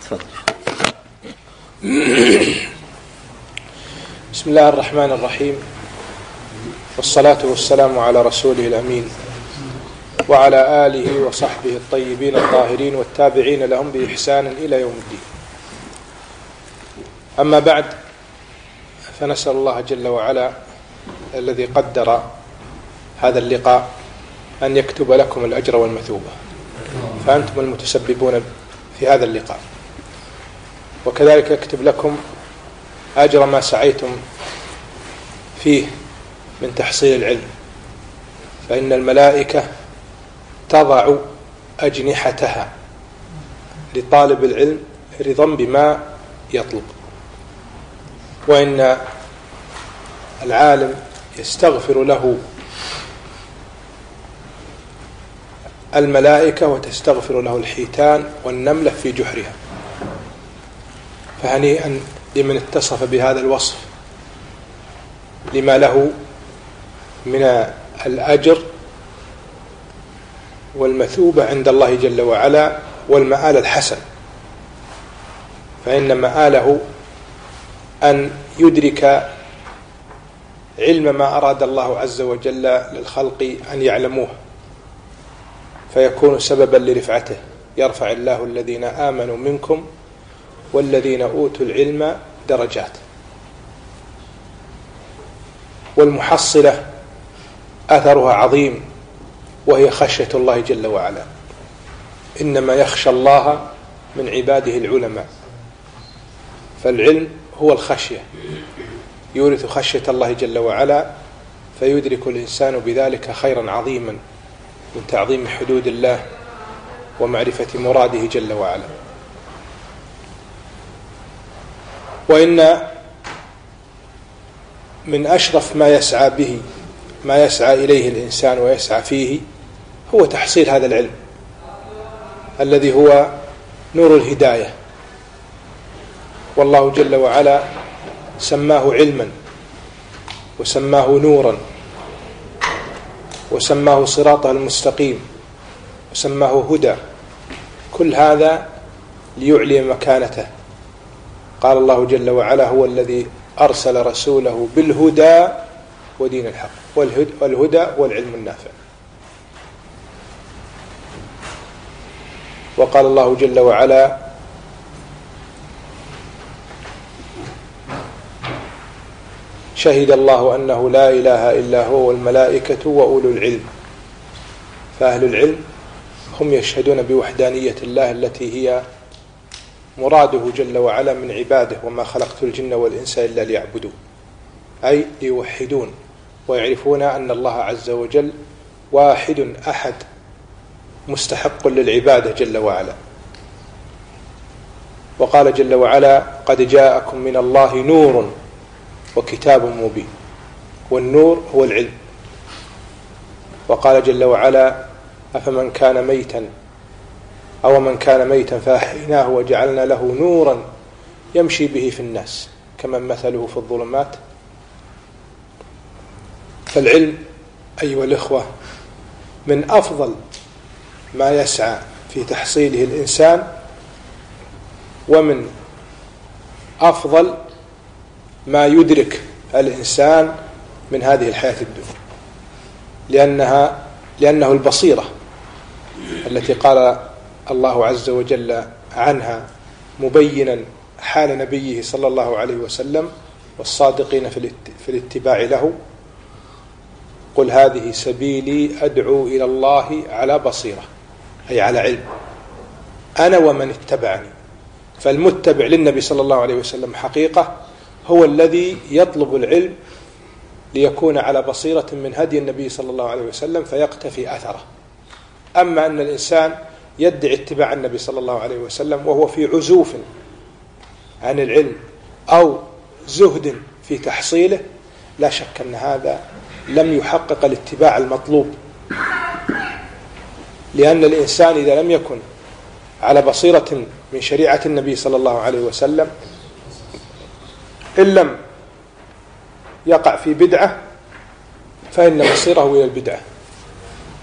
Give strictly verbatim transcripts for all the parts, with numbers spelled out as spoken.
بسم الله الرحمن الرحيم، والصلاة والسلام على رسوله الأمين وعلى آله وصحبه الطيبين الطاهرين والتابعين لهم بإحسان إلى يوم الدين. أما بعد، فنسأل الله جل وعلا الذي قدر هذا اللقاء أن يكتب لكم الأجر والمثوبة، فأنتم المتسببون في هذا اللقاء، وكذلك يكتب لكم أجر ما سعيتم فيه من تحصيل العلم، فإن الملائكة تضع أجنحتها لطالب العلم رضا بما يطلب، وإن العالم يستغفر له الملائكة وتستغفر له الحيتان والنملة في جحرها. فهنيئا لمن اتصف بهذا الوصف لما له من الأجر والمثوبة عند الله جل وعلا والمآل الحسن، فإن مآله أن يدرك علم ما أراد الله عز وجل للخلق أن يعلموه، فيكون سببا لرفعته. يرفع الله الذين آمنوا منكم والذين أوتوا العلم درجات. والمحصلة أثرها عظيم، وهي خشية الله جل وعلا. إنما يخشى الله من عباده العلماء، فالعلم هو الخشية، يورث خشية الله جل وعلا، فيدرك الإنسان بذلك خيرا عظيما من تعظيم حدود الله ومعرفة مراده جل وعلا. وإن من أشرف ما يسعى به ما يسعى إليه الإنسان ويسعى فيه هو تحصيل هذا العلم الذي هو نور الهداية، والله جل وعلا سماه علما، وسماه نورا، وسماه صراطه المستقيم، وسماه هدى. كل هذا ليعلي مكانته. قال الله جل وعلا: هو الذي أرسل رسوله بالهدى ودين الحق. والهدى هو العلم النافع. وقال الله جل وعلا: شهد الله أنه لا إله إلا هو والملائكة وأولو العلم. فأهل العلم هم يشهدون بوحدانية الله التي هي مراده جل وعلا من عباده: وما خلقت الجن والإنس إلا ليعبدون، أي ليوحدون ويعرفون أن الله عز وجل واحد أحد مستحق للعبادة جل وعلا. وقال جل وعلا: قد جاءكم من الله نور وكتاب مبين. والنور هو العلم. وقال جل وعلا: أفمن كان ميتا أو من كان ميتا فأحييناه وجعلنا له نورا يمشي به في الناس كمن مثله في الظلمات. فالعلم أيها الإخوة من أفضل ما يسعى في تحصيله الإنسان، ومن أفضل ما يدرك الإنسان من هذه الحياة الدنيا، لأنها لأنه البصيرة التي قال الله عز وجل عنها مبينا حال نبيه صلى الله عليه وسلم والصادقين في الاتباع له: قل هذه سبيلي أدعو إلى الله على بصيرة، أي على علم، أنا ومن اتبعني. فالمتبع للنبي صلى الله عليه وسلم حقيقة هو الذي يطلب العلم ليكون على بصيرة من هدي النبي صلى الله عليه وسلم فيقتفي أثره. أما أن الإنسان يدعي اتباع النبي صلى الله عليه وسلم وهو في عزوف عن العلم أو زهد في تحصيله، لا شك أن هذا لم يحقق الاتباع المطلوب، لأن الإنسان إذا لم يكن على بصيرة من شريعة النبي صلى الله عليه وسلم، إن لم يقع في بدعة فإن مصيره إلى البدعة،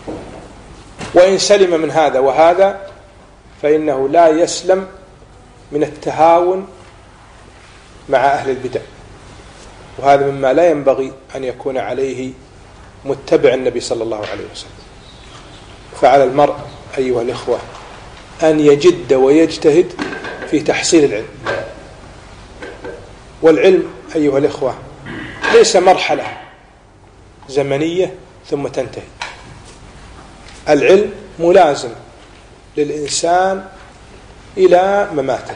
وإن سلم من هذا وهذا فإنه لا يسلم من التهاون مع أهل البدع، وهذا مما لا ينبغي أن يكون عليه متبع النبي صلى الله عليه وسلم. فعلى المرء أيها الإخوة أن يجد ويجتهد في تحصيل العلم. والعلم أيها الإخوة ليس مرحلة زمنية ثم تنتهي، العلم ملازم للإنسان إلى مماته،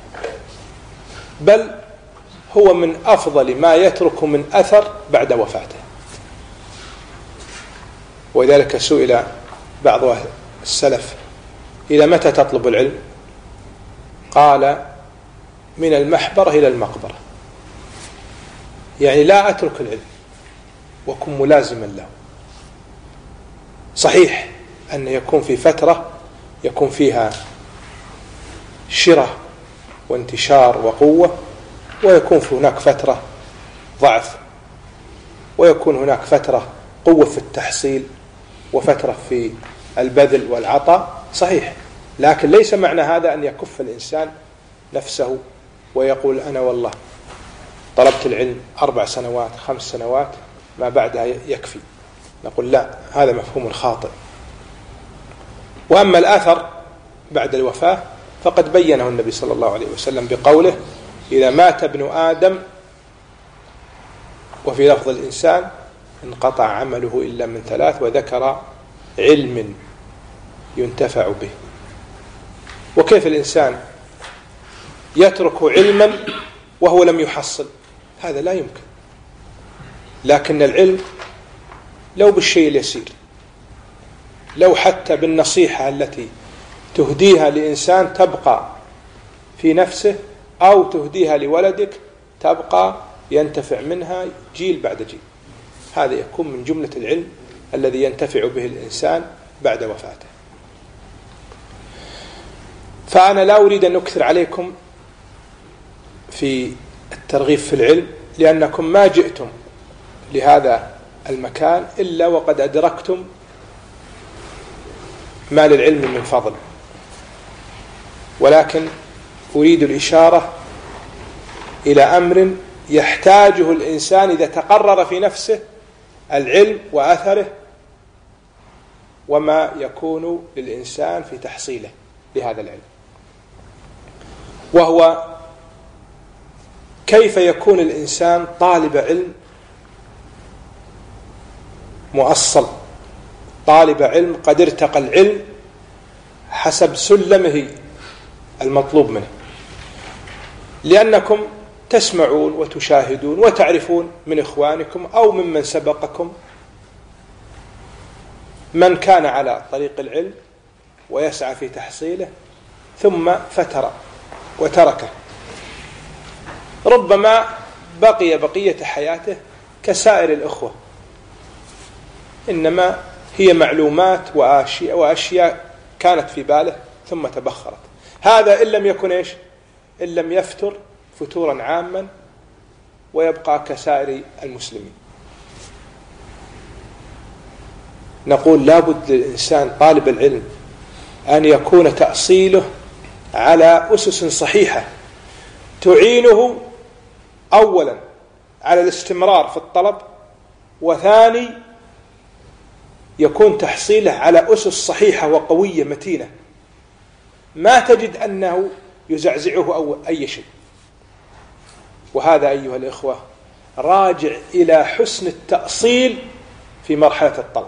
بل هو من أفضل ما يترك من أثر بعد وفاته. ولذلك سئل بعض السلف: إلى متى تطلب العلم؟ قال: من المحبرة إلى المقبرة، يعني لا أترك العلم وكن ملازما له. صحيح أن يكون في فترة يكون فيها شرة وانتشار وقوة، ويكون في هناك فترة ضعف، ويكون هناك فترة قوة في التحصيل وفترة في البذل والعطاء، صحيح. لكن ليس معنى هذا أن يكف الإنسان نفسه ويقول: أنا والله طلبت العلم أربع سنوات خمس سنوات ما بعدها يكفي. نقول: لا، هذا مفهوم خاطئ. وأما الأثر بعد الوفاة فقد بينه النبي صلى الله عليه وسلم بقوله: إذا مات ابن آدم، وفي لفظ الإنسان، انقطع عمله إلا من ثلاث، وذكر علم ينتفع به. وكيف الإنسان يترك علما وهو لم يحصل؟ هذا لا يمكن. لكن العلم لو بالشيء اليسير، لو حتى بالنصيحة التي تهديها لإنسان تبقى في نفسه، أو تهديها لولدك تبقى ينتفع منها جيل بعد جيل، هذا يكون من جملة العلم الذي ينتفع به الإنسان بعد وفاته. فأنا لا أريد أن أكثر عليكم في الترغيب في العلم، لأنكم ما جئتم لهذا المكان إلا وقد أدركتم ما للعلم من فضل. ولكن أريد الإشارة إلى أمر يحتاجه الإنسان إذا تقرر في نفسه العلم وأثره، وما يكون للإنسان في تحصيله لهذا العلم، وهو كيف يكون الإنسان طالب علم مؤصل، طالب علم قد ارتقى العلم حسب سلمه المطلوب منه. لأنكم تسمعون وتشاهدون وتعرفون من إخوانكم أو ممن سبقكم من كان على طريق العلم ويسعى في تحصيله ثم فتر وتركه، ربما بقي بقية حياته كسائر الأخوة، إنما هي معلومات وأشياء, وأشياء كانت في باله ثم تبخرت. هذا إن لم يكن إيش؟ إن لم يفتر فتورا عاما ويبقى كسائر المسلمين. نقول لابد للإنسان طالب العلم أن يكون تأصيله على أسس صحيحة تعينه أولا على الاستمرار في الطلب، وثاني يكون تحصيله على أسس صحيحة وقوية متينة ما تجد أنه يزعزعه أو أي شيء. وهذا أيها الإخوة راجع إلى حسن التأصيل في مرحلة الطلب.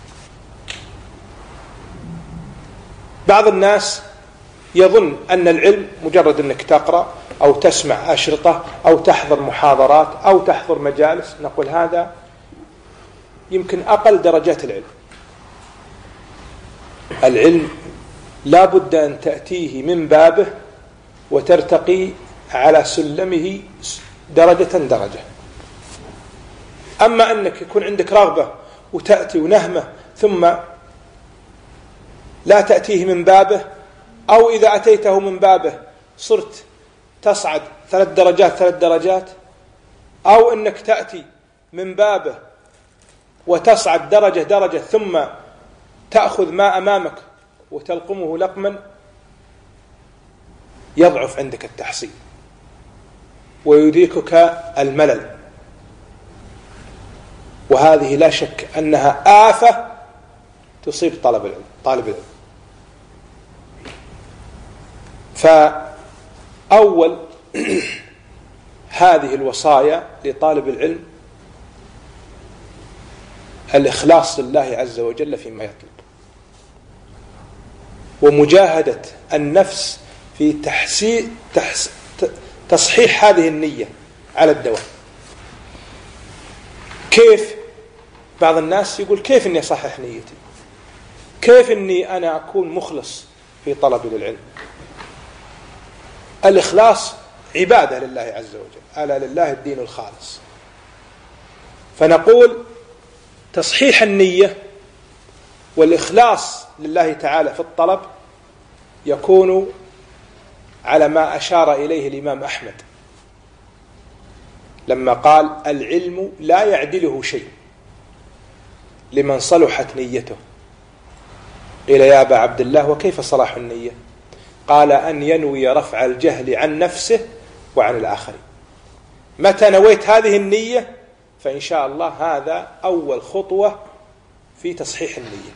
بعض الناس يظن أن العلم مجرد أنك تقرأ أو تسمع أشرطة أو تحضر محاضرات أو تحضر مجالس. نقول هذا يمكن أقل درجات العلم. العلم لا بد أن تأتيه من بابه وترتقي على سلمه درجة درجة. أما أنك يكون عندك رغبة وتأتي ونهمة ثم لا تأتيه من بابه، أو إذا أتيته من بابه صرت تصعد ثلاث درجات ثلاث درجات، أو أنك تأتي من بابه وتصعد درجة درجة ثم تأخذ ما أمامك وتلقمه لقما، يضعف عندك التحصيل ويدركك الملل، وهذه لا شك أنها آفة تصيب طالب العلم طالب العلم. فأول هذه الوصايا لطالب العلم الإخلاص لله عز وجل فيما يطلب، ومجاهدة النفس في تحسين تحس تصحيح هذه النية على الدوام. كيف؟ بعض الناس يقول كيف إني أصحح نيتي؟ كيف إني أنا أكون مخلص في طلبي للعلم؟ الإخلاص عبادة لله عز وجل، ألا لله الدين الخالص. فنقول تصحيح النية والإخلاص لله تعالى في الطلب يكون على ما أشار إليه الإمام أحمد لما قال: العلم لا يعدله شيء لمن صلحت نيته. قيل: يا أبا عبد الله وكيف صلاح النية؟ قال: أن ينوي رفع الجهل عن نفسه وعن الآخرين. متى نويت هذه النية فإن شاء الله هذا أول خطوة في تصحيح النية.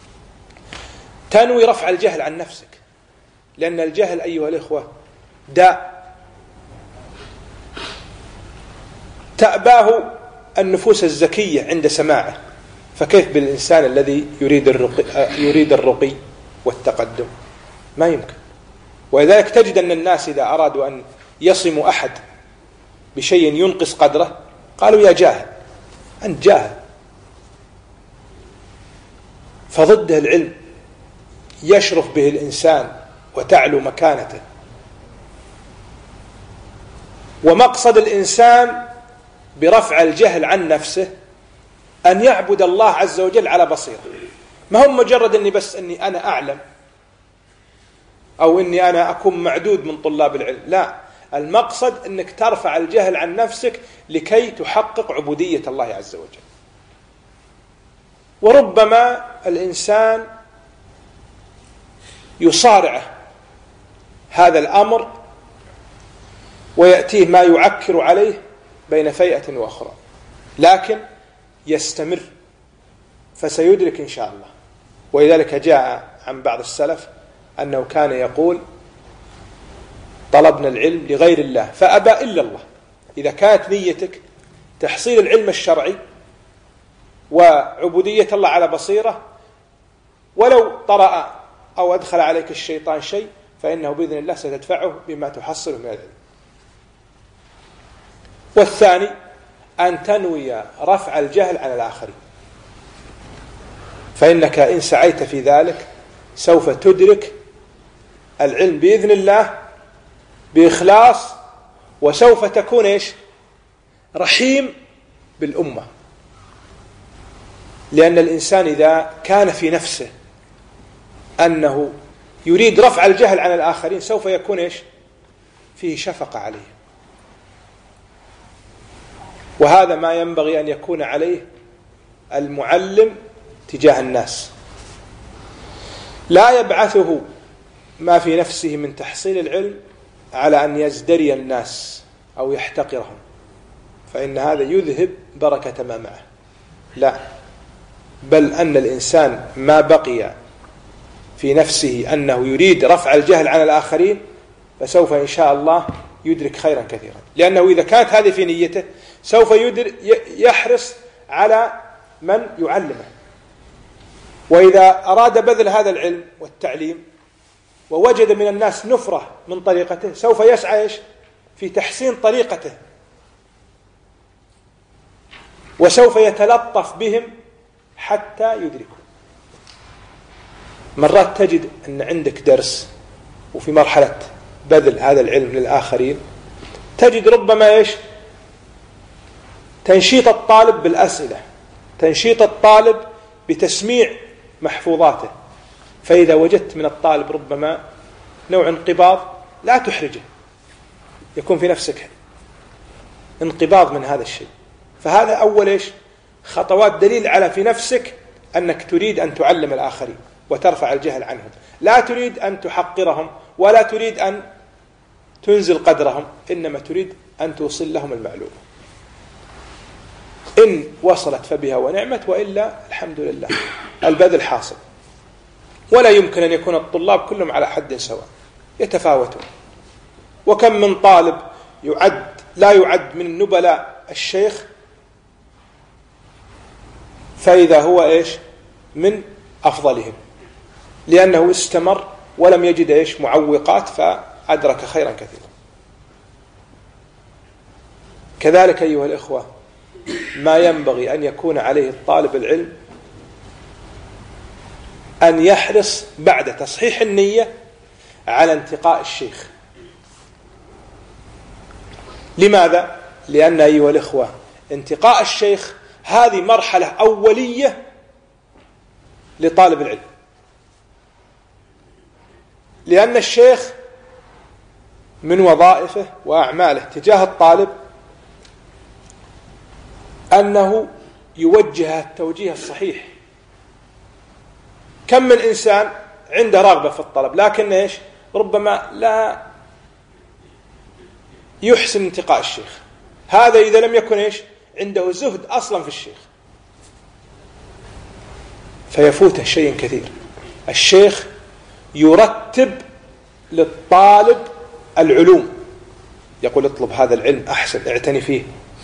تنوي رفع الجهل عن نفسك، لأن الجهل أيها الإخوة داء تأباه النفوس الزكية عند سماعه، فكيف بالإنسان الذي يريد الرقي, يريد الرقي والتقدم؟ ما يمكن. ولذلك تجد أن الناس إذا أرادوا أن يصموا أحد بشيء ينقص قدره قالوا: يا جاهل، أنت جاهل. فضده العلم يشرف به الإنسان وتعلو مكانته. ومقصد الإنسان برفع الجهل عن نفسه أن يعبد الله عز وجل على بصيرة، ما هو مجرد أني بس أني أنا أعلم أو أني أنا أكون معدود من طلاب العلم. لا، المقصد أنك ترفع الجهل عن نفسك لكي تحقق عبودية الله عز وجل. وربما الإنسان يصارعه هذا الأمر ويأتيه ما يعكر عليه بين فيئة وأخرى، لكن يستمر فسيدرك إن شاء الله. ولذلك جاء عن بعض السلف أنه كان يقول: طلبنا العلم لغير الله فأبى إلا الله. إذا كانت نيتك تحصيل العلم الشرعي وعبودية الله على بصيرة، ولو طرأ أو أدخل عليك الشيطان شيء فإنه بإذن الله ستدفعه بما تحصله من العلم. والثاني أن تنوي رفع الجهل عن الآخرين، فإنك إن سعيت في ذلك سوف تدرك العلم بإذن الله بإخلاص، وسوف تكون إيش؟ رحيم بالأمة. لأن الإنسان إذا كان في نفسه أنه يريد رفع الجهل عن الآخرين سوف يكون إيش؟ فيه شفقة عليه. وهذا ما ينبغي أن يكون عليه المعلم تجاه الناس، لا يبعثه ما في نفسه من تحصيل العلم على أن يزدري الناس أو يحتقرهم، فإن هذا يذهب بركة ما معه. لا، بل أن الإنسان ما بقي في نفسه أنه يريد رفع الجهل عن الآخرين فسوف إن شاء الله يدرك خيرا كثيرا، لأنه إذا كانت هذه في نيته سوف يحرص على من يعلمه. وإذا أراد بذل هذا العلم والتعليم ووجد من الناس نفرة من طريقته سوف يسعى إيش؟ في تحسين طريقته، وسوف يتلطف بهم حتى يدركوا. مرات تجد أن عندك درس وفي مرحلة بذل هذا العلم للآخرين تجد ربما إيش؟ تنشيط الطالب بالأسئلة، تنشيط الطالب بتسميع محفوظاته. فإذا وجدت من الطالب ربما نوع انقباض لا تحرجه، يكون في نفسك انقباض من هذا الشيء، فهذا أول إيش؟ خطوات دليل على في نفسك أنك تريد أن تعلم الآخرين وترفع الجهل عنهم، لا تريد أن تحقرهم ولا تريد أن تنزل قدرهم، إنما تريد أن توصل لهم المعلومة. إن وصلت فبها ونعمت، وإلا الحمد لله البذل حاصل. ولا يمكن أن يكون الطلاب كلهم على حد سواء، يتفاوتون. وكم من طالب يعد لا يعد من نبلاء الشيخ، فإذا هو إيش من أفضلهم، لأنه استمر ولم يجد إيش معوقات فأدرك خيرا كثيرا. كذلك أيها الإخوة ما ينبغي أن يكون عليه الطالب العلم أن يحرص بعد تصحيح النية على انتقاء الشيخ. لماذا؟ لأن أيها الإخوة انتقاء الشيخ هذه مرحلة أولية لطالب العلم، لأن الشيخ من وظائفه وأعماله تجاه الطالب أنه يوجه التوجيه الصحيح. كم من إنسان عنده رغبة في الطلب لكن إيش ربما لا يحسن انتقاء الشيخ، هذا إذا لم يكن إيش عنده زهد أصلا في الشيخ فيفوته شيء كثير. الشيخ يرتب للطالب العلوم، يقول اطلب هذا العلم أحسن، اعتني فيه،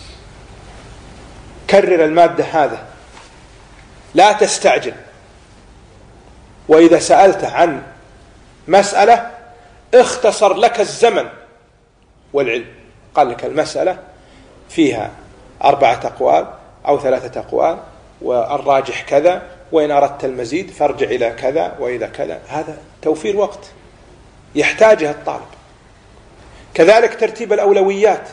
كرر المادة هذا، لا تستعجل. وإذا سألت عن مسألة اختصر لك الزمن والعلم، قال لك المسألة فيها أربعة أقوال أو ثلاثة أقوال والراجح كذا، وإن أردت المزيد فارجع إلى كذا وإلى كذا. هذا توفير وقت يحتاجه الطالب. كذلك ترتيب الأولويات.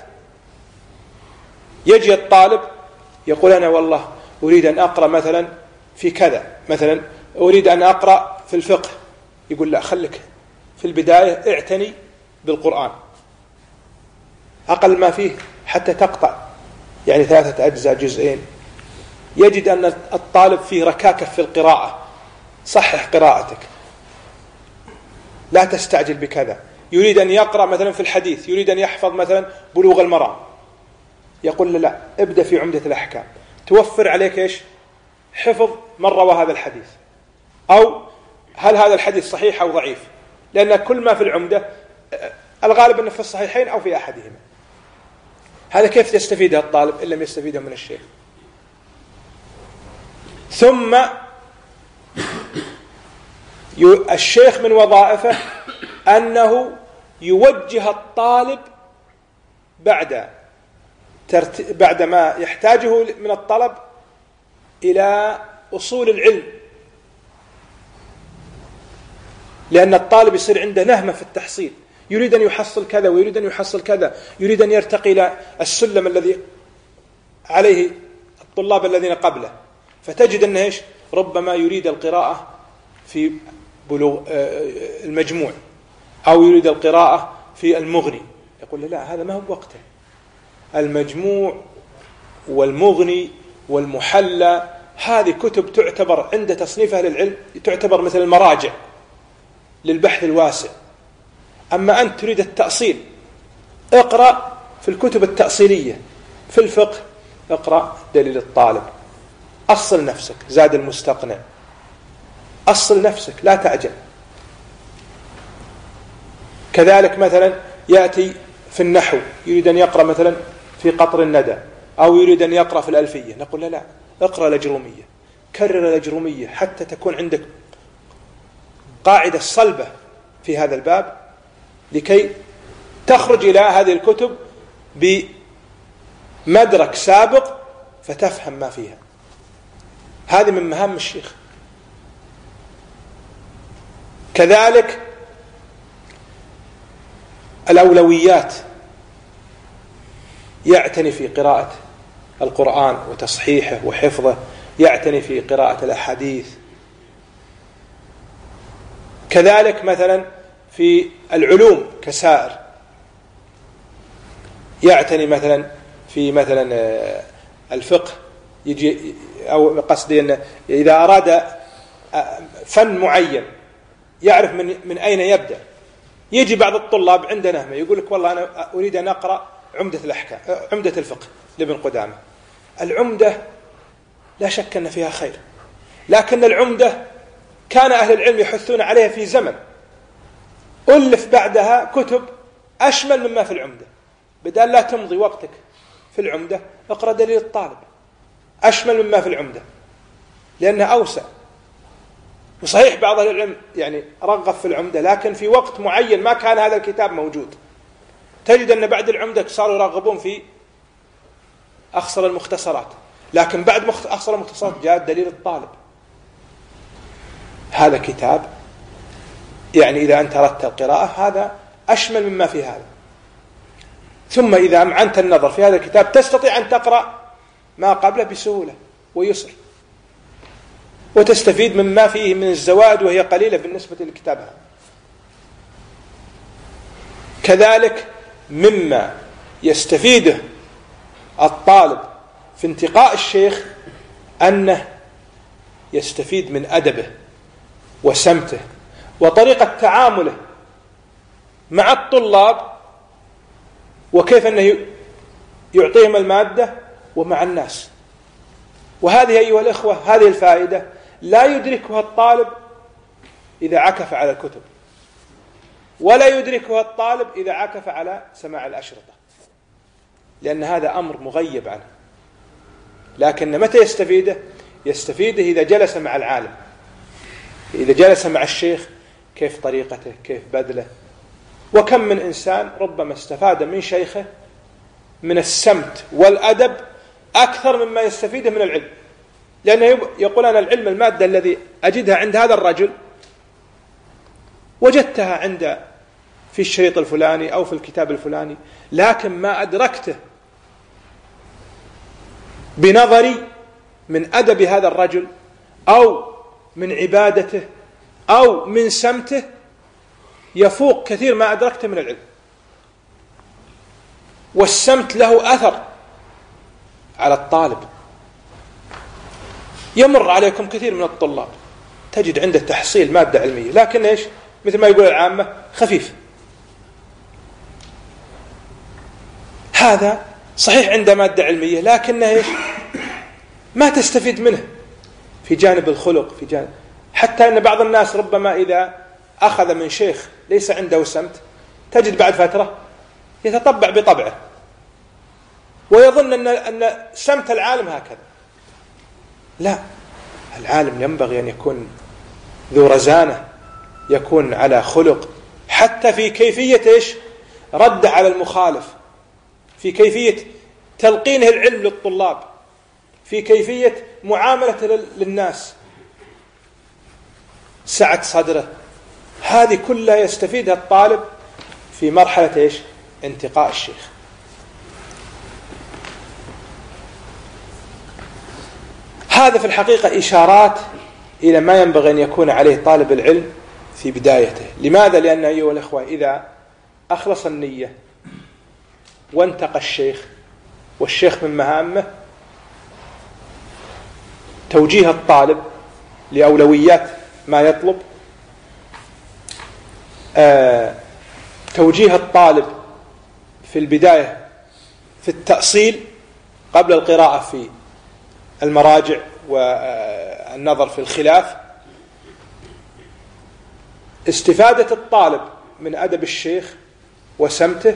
يجي الطالب يقول أنا والله أريد أن أقرأ مثلا في كذا، مثلا أريد أن أقرأ في الفقه، يقول لا خلك في البداية اعتني بالقرآن أقل ما فيه حتى تقطع يعني ثلاثة أجزاء جزئين. يجد أن الطالب فيه ركاكة في القراءة، صحح قراءتك، لا تستعجل بكذا. يريد أن يقرأ مثلا في الحديث، يريد أن يحفظ مثلا بلوغ المرام، يقول له لا ابدأ في عمدة الأحكام، توفر عليك إيش حفظ من روى هذا الحديث، أو هل هذا الحديث صحيح أو ضعيف، لأن كل ما في العمدة الغالب أنه في الصحيحين أو في أحدهما. هذا كيف يستفيده الطالب إن لم يستفيده من الشيخ؟ ثم الشيخ من وظائفه أنه يوجه الطالب بعد ترت... بعد ما يحتاجه من الطلب إلى أصول العلم، لأن الطالب يصير عنده نهمة في التحصيل، يريد أن يحصل كذا ويريد أن يحصل كذا، يريد أن يرتقي إلى السلم الذي عليه الطلاب الذين قبله، فتجد أنه إيش ربما يريد القراءة في بلوغ المجموع أو يريد القراءة في المغني، يقول لا هذا ما هو وقته. المجموع والمغني والمحلى هذه كتب تعتبر عند تصنيفها للعلم تعتبر مثل المراجع للبحث الواسع. أما أنت تريد التأصيل، اقرأ في الكتب التأصيلية. في الفقه اقرأ دليل الطالب، أصل نفسك، زاد المستقنع، أصل نفسك لا تعجل. كذلك مثلا يأتي في النحو، يريد أن يقرأ مثلا في قطر الندى أو يريد أن يقرأ في الألفية، نقول لا لا اقرأ الأجرومية، كرر الأجرومية حتى تكون عندك قاعدة صلبة في هذا الباب، لكي تخرج إلى هذه الكتب بمدرك سابق فتفهم ما فيها. هذه من مهام الشيخ. كذلك الأولويات، يعتني في قراءة القرآن وتصحيحه وحفظه، يعتني في قراءة الأحاديث. كذلك مثلا في العلوم كسائر، يعتني مثلا في مثلا الفقه، يجي أو قصدي أن إذا أراد فن معين يعرف من من أين يبدأ، يجي بعض الطلاب عندنا هم يقول لك والله أنا أريد أن أقرأ عمدة الأحكام، عمدة الفقه لابن قدامة. العمدة لا شك أن فيها خير، لكن العمدة كان أهل العلم يحثون عليها في زمن، ألف بعدها كتب أشمل مما في العمدة. بدل لا تمضي وقتك في العمدة اقرأ دليل الطالب، أشمل مما في العمدة لأنها أوسع. وصحيح بعض أهل العلم يعني رغب في العمدة، لكن في وقت معين ما كان هذا الكتاب موجود. تجد أن بعد العمدة صاروا يرغبون في أخصر المختصرات، لكن بعد أخصر المختصرات جاء دليل الطالب. هذا كتاب يعني إذا أنت أردت القراءة هذا أشمل مما في هذا. ثم إذا أمعنت النظر في هذا الكتاب تستطيع أن تقرأ ما قبله بسهولة ويسر، وتستفيد مما فيه من الزوائد وهي قليلة بالنسبة للكتاب هذا. كذلك مما يستفيده الطالب في انتقاء الشيخ أنه يستفيد من أدبه وسمته وطريقة تعامله مع الطلاب، وكيف أنه يعطيهم المادة ومع الناس. وهذه أيها الإخوة هذه الفائدة لا يدركها الطالب إذا عكف على الكتب، ولا يدركها الطالب إذا عكف على سماع الأشرطة، لأن هذا أمر مغيب عنه. لكن متى يستفيده؟ يستفيده إذا جلس مع العالم، إذا جلس مع الشيخ، كيف طريقته، كيف بذله. وكم من إنسان ربما استفاد من شيخه من السمت والأدب أكثر مما يستفيده من العلم، لأنه يقول أنا العلم المادة الذي أجدها عند هذا الرجل وجدتها عند في الشريط الفلاني أو في الكتاب الفلاني، لكن ما أدركته بنظري من أدب هذا الرجل أو من عبادته أو من سمته يفوق كثير ما أدركته من العلم. والسمت له أثر على الطالب. يمر عليكم كثير من الطلاب تجد عنده تحصيل مادة علمية، لكن إيش؟ مثل ما يقول العامة خفيف. هذا صحيح عنده مادة علمية، لكنه إيش؟ ما تستفيد منه في جانب الخلق، في جانب حتى أن بعض الناس ربما إذا أخذ من شيخ ليس عنده سمت تجد بعد فترة يتطبع بطبعه ويظن أن أن سمت العالم هكذا. لا، العالم ينبغي أن يكون ذو رزانة، يكون على خلق، حتى في كيفية إيش؟ رد على المخالف، في كيفية تلقينه العلم للطلاب، في كيفية معاملة للناس، سعة صدره. هذه كلها يستفيدها الطالب في مرحلة إيش؟ انتقاء الشيخ. هذا في الحقيقة إشارات إلى ما ينبغي أن يكون عليه طالب العلم في بدايته. لماذا؟ لأن أيها الأخوة إذا أخلص النية وانتقى الشيخ، والشيخ من مهامه توجيه الطالب لأولويات ما يطلب، آه توجيه الطالب في البداية في التأصيل قبل القراءة في المراجع والنظر في الخلاف، استفادة الطالب من أدب الشيخ وسمته.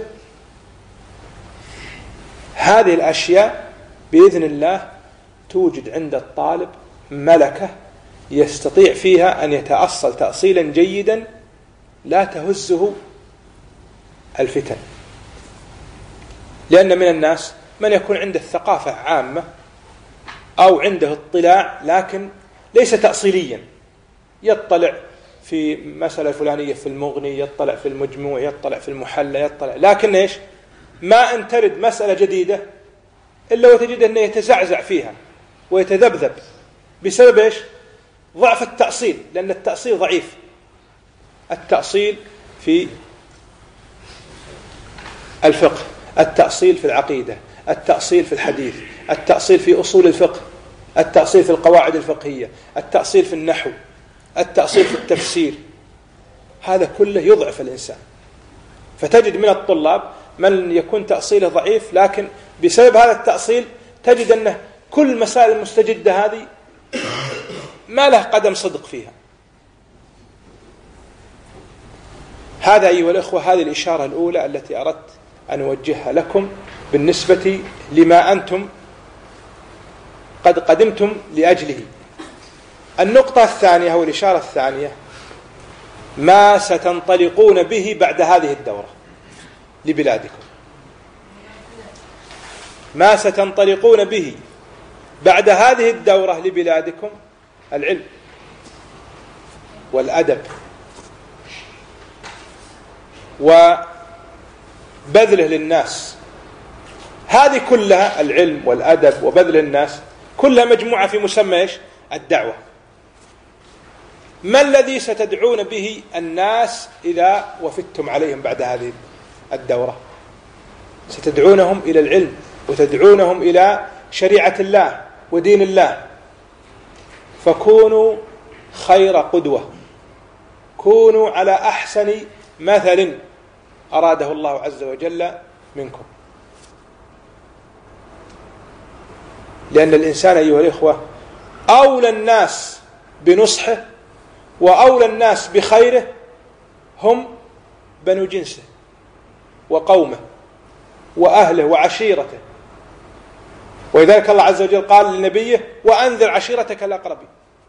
هذه الأشياء بإذن الله توجد عند الطالب ملكة يستطيع فيها أن يتأصل تأصيلا جيدا لا تهزه الفتن. لأن من الناس من يكون عنده الثقافة عامة أو عنده اطلاع لكن ليس تأصيليا، يطلع في مسألة فلانية في المغني، يطلع في المجموع، يطلع في المحلى، يطلع، لكن إيش؟ ما أن ترد مسألة جديدة إلا وتجد أنه يتزعزع فيها ويتذبذب بسبب إيش؟ ضعف التأصيل، لأن التأصيل ضعيف. التأصيل في الفقه، التأصيل في العقيدة، التأصيل في الحديث، التأصيل في أصول الفقه، التأصيل في القواعد الفقهية، التأصيل في النحو، التأصيل في التفسير، هذا كله يضعف الإنسان. فتجد من الطلاب من يكون تأصيله ضعيف، لكن بسبب هذا التأصيل تجد أنه كل المسائل المستجدة هذه ما له قدم صدق فيها. هذا أيها الأخوة هذه الإشارة الأولى التي أردت أن أوجهها لكم بالنسبة لما أنتم قد قدمتم لأجله. النقطة الثانية والإشارة الثانية ما ستنطلقون به بعد هذه الدورة لبلادكم. ما ستنطلقون به بعد هذه الدورة لبلادكم العلم والأدب وبذله للناس. هذه كلها العلم والأدب وبذل الناس كلها مجموعة في مسمى إيش؟ الدعوة. ما الذي ستدعون به الناس إذا وفدتم عليهم بعد هذه الدورة؟ ستدعونهم إلى العلم وتدعونهم إلى شريعة الله ودين الله. فكونوا خير قدوة، كونوا على أحسن مثل أراده الله عز وجل منكم. لأن الإنسان أيها الإخوة أولى الناس بنصحه وأولى الناس بخيره هم بنو جنسه وقومه وأهله وعشيرته. ولذلك الله عز وجل قال لنبيه وأنذر عشيرتك الأقربين.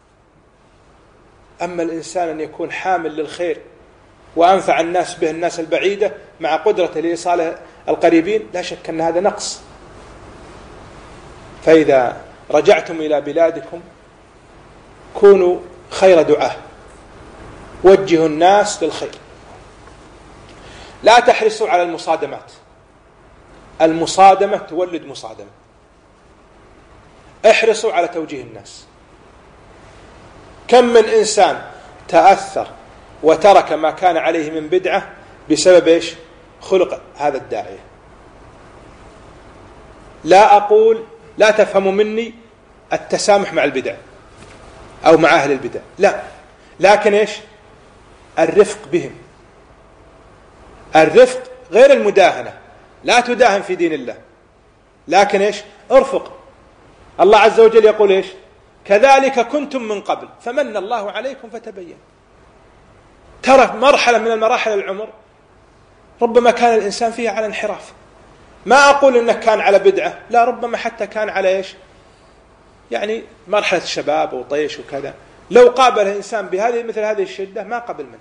أما الإنسان أن يكون حامل للخير وأنفع الناس به الناس البعيدة مع قدرته لإيصال القريبين، لا شك أن هذا نقص. فإذا رجعتم إلى بلادكم كونوا خير دعاة، وجهوا الناس للخير، لا تحرصوا على المصادمات. المصادمة تولد مصادمة. احرصوا على توجيه الناس. كم من إنسان تأثر وترك ما كان عليه من بدعة بسبب إيش؟ خلق هذا الداعية. لا أقول لا تفهموا مني التسامح مع البدع أو مع أهل البدع، لا، لكن إيش؟ الرفق بهم. الرفق غير المداهنة، لا تداهن في دين الله، لكن إيش؟ ارفق. الله عز وجل يقول إيش؟ كذلك كنتم من قبل فمن الله عليكم فتبين. ترى مرحلة من المراحل العمر ربما كان الإنسان فيها على انحراف. ما أقول إنه كان على بدعة، لا، ربما حتى كان على إيش؟ يعني مرحلة الشباب وطيش وكذا. لو قابل إنسان بهذه مثل هذه الشدة ما قبل منه.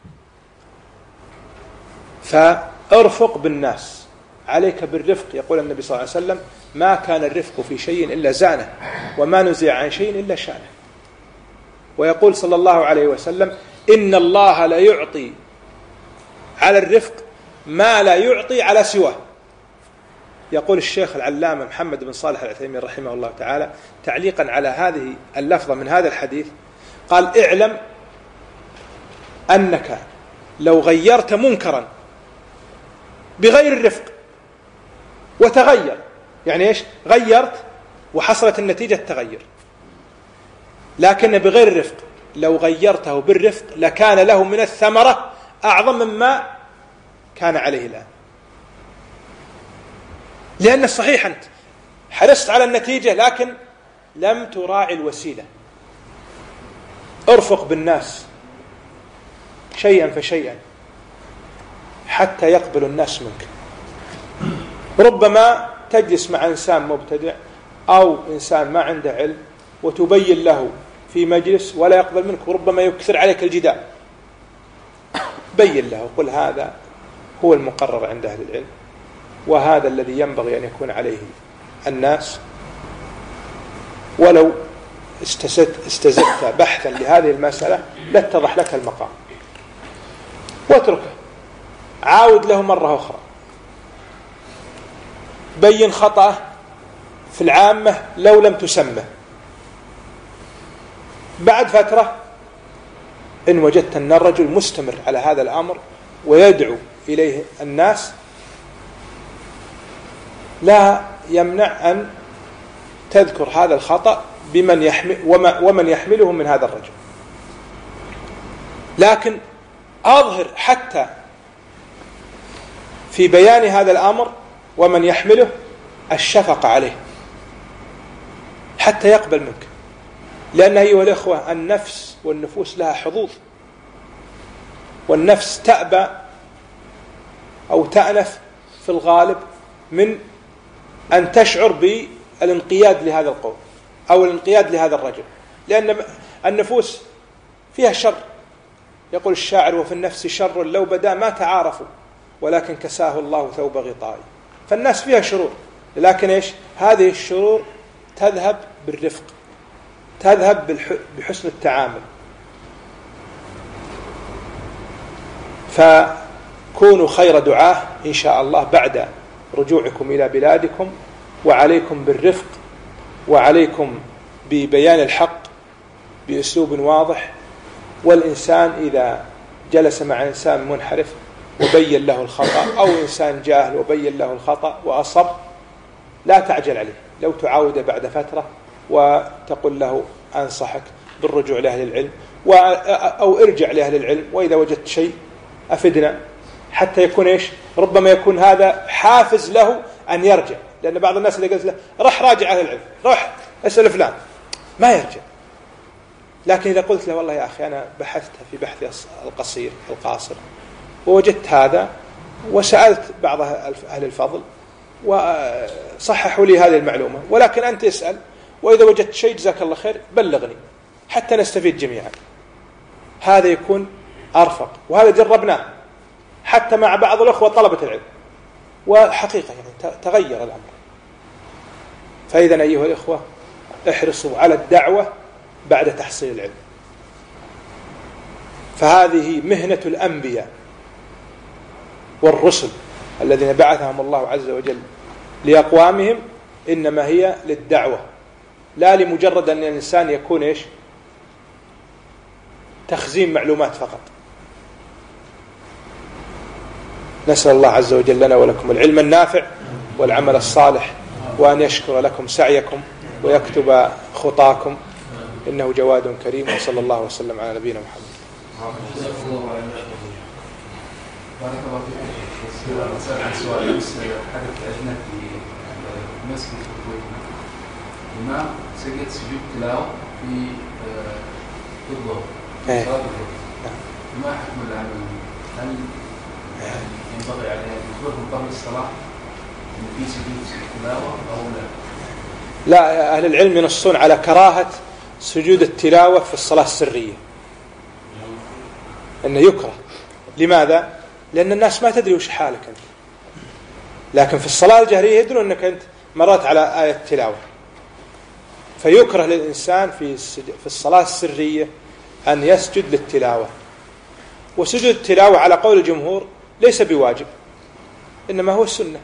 فارفق بالناس، عليك بالرفق. يقول النبي صلى الله عليه وسلم ما كان الرفق في شيء إلا زانه وما نزع عن شيء إلا شانه. ويقول صلى الله عليه وسلم إن الله لا يعطي على الرفق ما لا يعطي على سواه. يقول الشيخ العلامة محمد بن صالح العثيمين رحمه الله تعالى تعليقا على هذه اللفظة من هذا الحديث، قال اعلم أنك لو غيرت منكرا بغير الرفق وتغير، يعني إيش؟ غيرت وحصلت النتيجة التغير، لكن بغير الرفق، لو غيرته بالرفق لكان له من الثمرة أعظم مما كان عليه الآن. لأن الصحيح أنت حرصت على النتيجة لكن لم تراعي الوسيلة. ارفق بالناس شيئا فشيئا حتى يقبل الناس منك. ربما تجلس مع إنسان مبتدع أو إنسان ما عنده علم وتبين له في مجلس ولا يقبل منك، وربما يكثر عليك الجدال. بين له، قل هذا هو المقرر عند أهل العلم وهذا الذي ينبغي أن يكون عليه الناس، ولو استزدت بحثا لهذه المسألة لاتضح لك المقام، واتركه. عاود له مرة أخرى، بين خطأه في العامة لو لم تسمه. بعد فترة إن وجدت أن الرجل مستمر على هذا الأمر ويدعو إليه الناس، لا يمنع أن تذكر هذا الخطأ بمن يحمل ومن يحمله من هذا الرجل، لكن أظهر حتى في بيان هذا الأمر ومن يحمله الشفقة عليه حتى يقبل منك، لأن أيها الإخوة النفس والنفوس لها حظوظ، والنفس تأبى أو تأنف في الغالب من أن تشعر بالانقياد لهذا القول أو الانقياد لهذا الرجل، لأن النفوس فيها شر. يقول الشاعر: وفي النفس شر لو بدا ما تعارفوا ولكن كساه الله ثوب غطائي. فالناس فيها شرور، لكن إيش؟ هذه الشرور تذهب بالرفق، تذهب بحسن التعامل. فكونوا خير دعاة إن شاء الله بعد رجوعكم إلى بلادكم، وعليكم بالرفق، وعليكم ببيان الحق بأسلوب واضح. والإنسان إذا جلس مع إنسان منحرف وبين له الخطأ، أو إنسان جاهل وبين له الخطأ وأصب، لا تعجل عليه، لو تعاود بعد فترة وتقول له أنصحك بالرجوع لأهل العلم، أو ارجع لأهل العلم، وإذا وجدت شيء أفدنا، حتى يكون إيش؟ ربما يكون هذا حافز له أن يرجع. لأن بعض الناس إذا قلت له رح راجع أهل العلم، رح أسأل فلان، ما يرجع. لكن إذا قلت له والله يا أخي أنا بحثت في بحثي القصير القاصر ووجدت هذا، وسألت بعض أهل الفضل وصححوا لي هذه المعلومة، ولكن أنت اسأل، وإذا وجدت شيء جزاك الله خير بلغني حتى نستفيد جميعا. هذا يكون أرفق، وهذا جربناه حتى مع بعض الأخوة طلبة العلم، وحقيقة يعني تغير الأمر. فإذا أيها الإخوة احرصوا على الدعوة بعد تحصيل العلم، فهذه مهنة الأنبياء والرسل الذين بعثهم الله عز وجل لأقوامهم، إنما هي للدعوة، لا لمجرد أن الإنسان يكون إيش؟ تخزين معلومات فقط. نسأل الله عز وجل لنا ولكم العلم النافع والعمل الصالح، وأن يشكر لكم سعيكم ويكتب خطاكم، إنه جواد كريم. وصلى الله وسلم على نبينا محمد. بارك الله فيكم. سؤال عن سؤال أمس حدث أجنبي في مسجد الكويت، الإمام سجد سجود تلاوة في الظهر، صلاة الظهر، ما حكم العمل؟ هل ينبغي عليه أن يخبرهم قبل الصلاة إن في سجود تلاوة أو لا؟ لا، أهل العلم ينصون على كراهة سجود التلاوة في الصلاة السرية، أنه يكره. لماذا؟ لأن الناس ما تدري وش حالك أنت، لكن في الصلاة الجهرية يدرون أنك أنت مرت على آية تلاوة. فيكره للإنسان في في الصلاة السرية أن يسجد للتلاوة. وسجود التلاوة على قول الجمهور ليس بواجب، إنما هو السنة.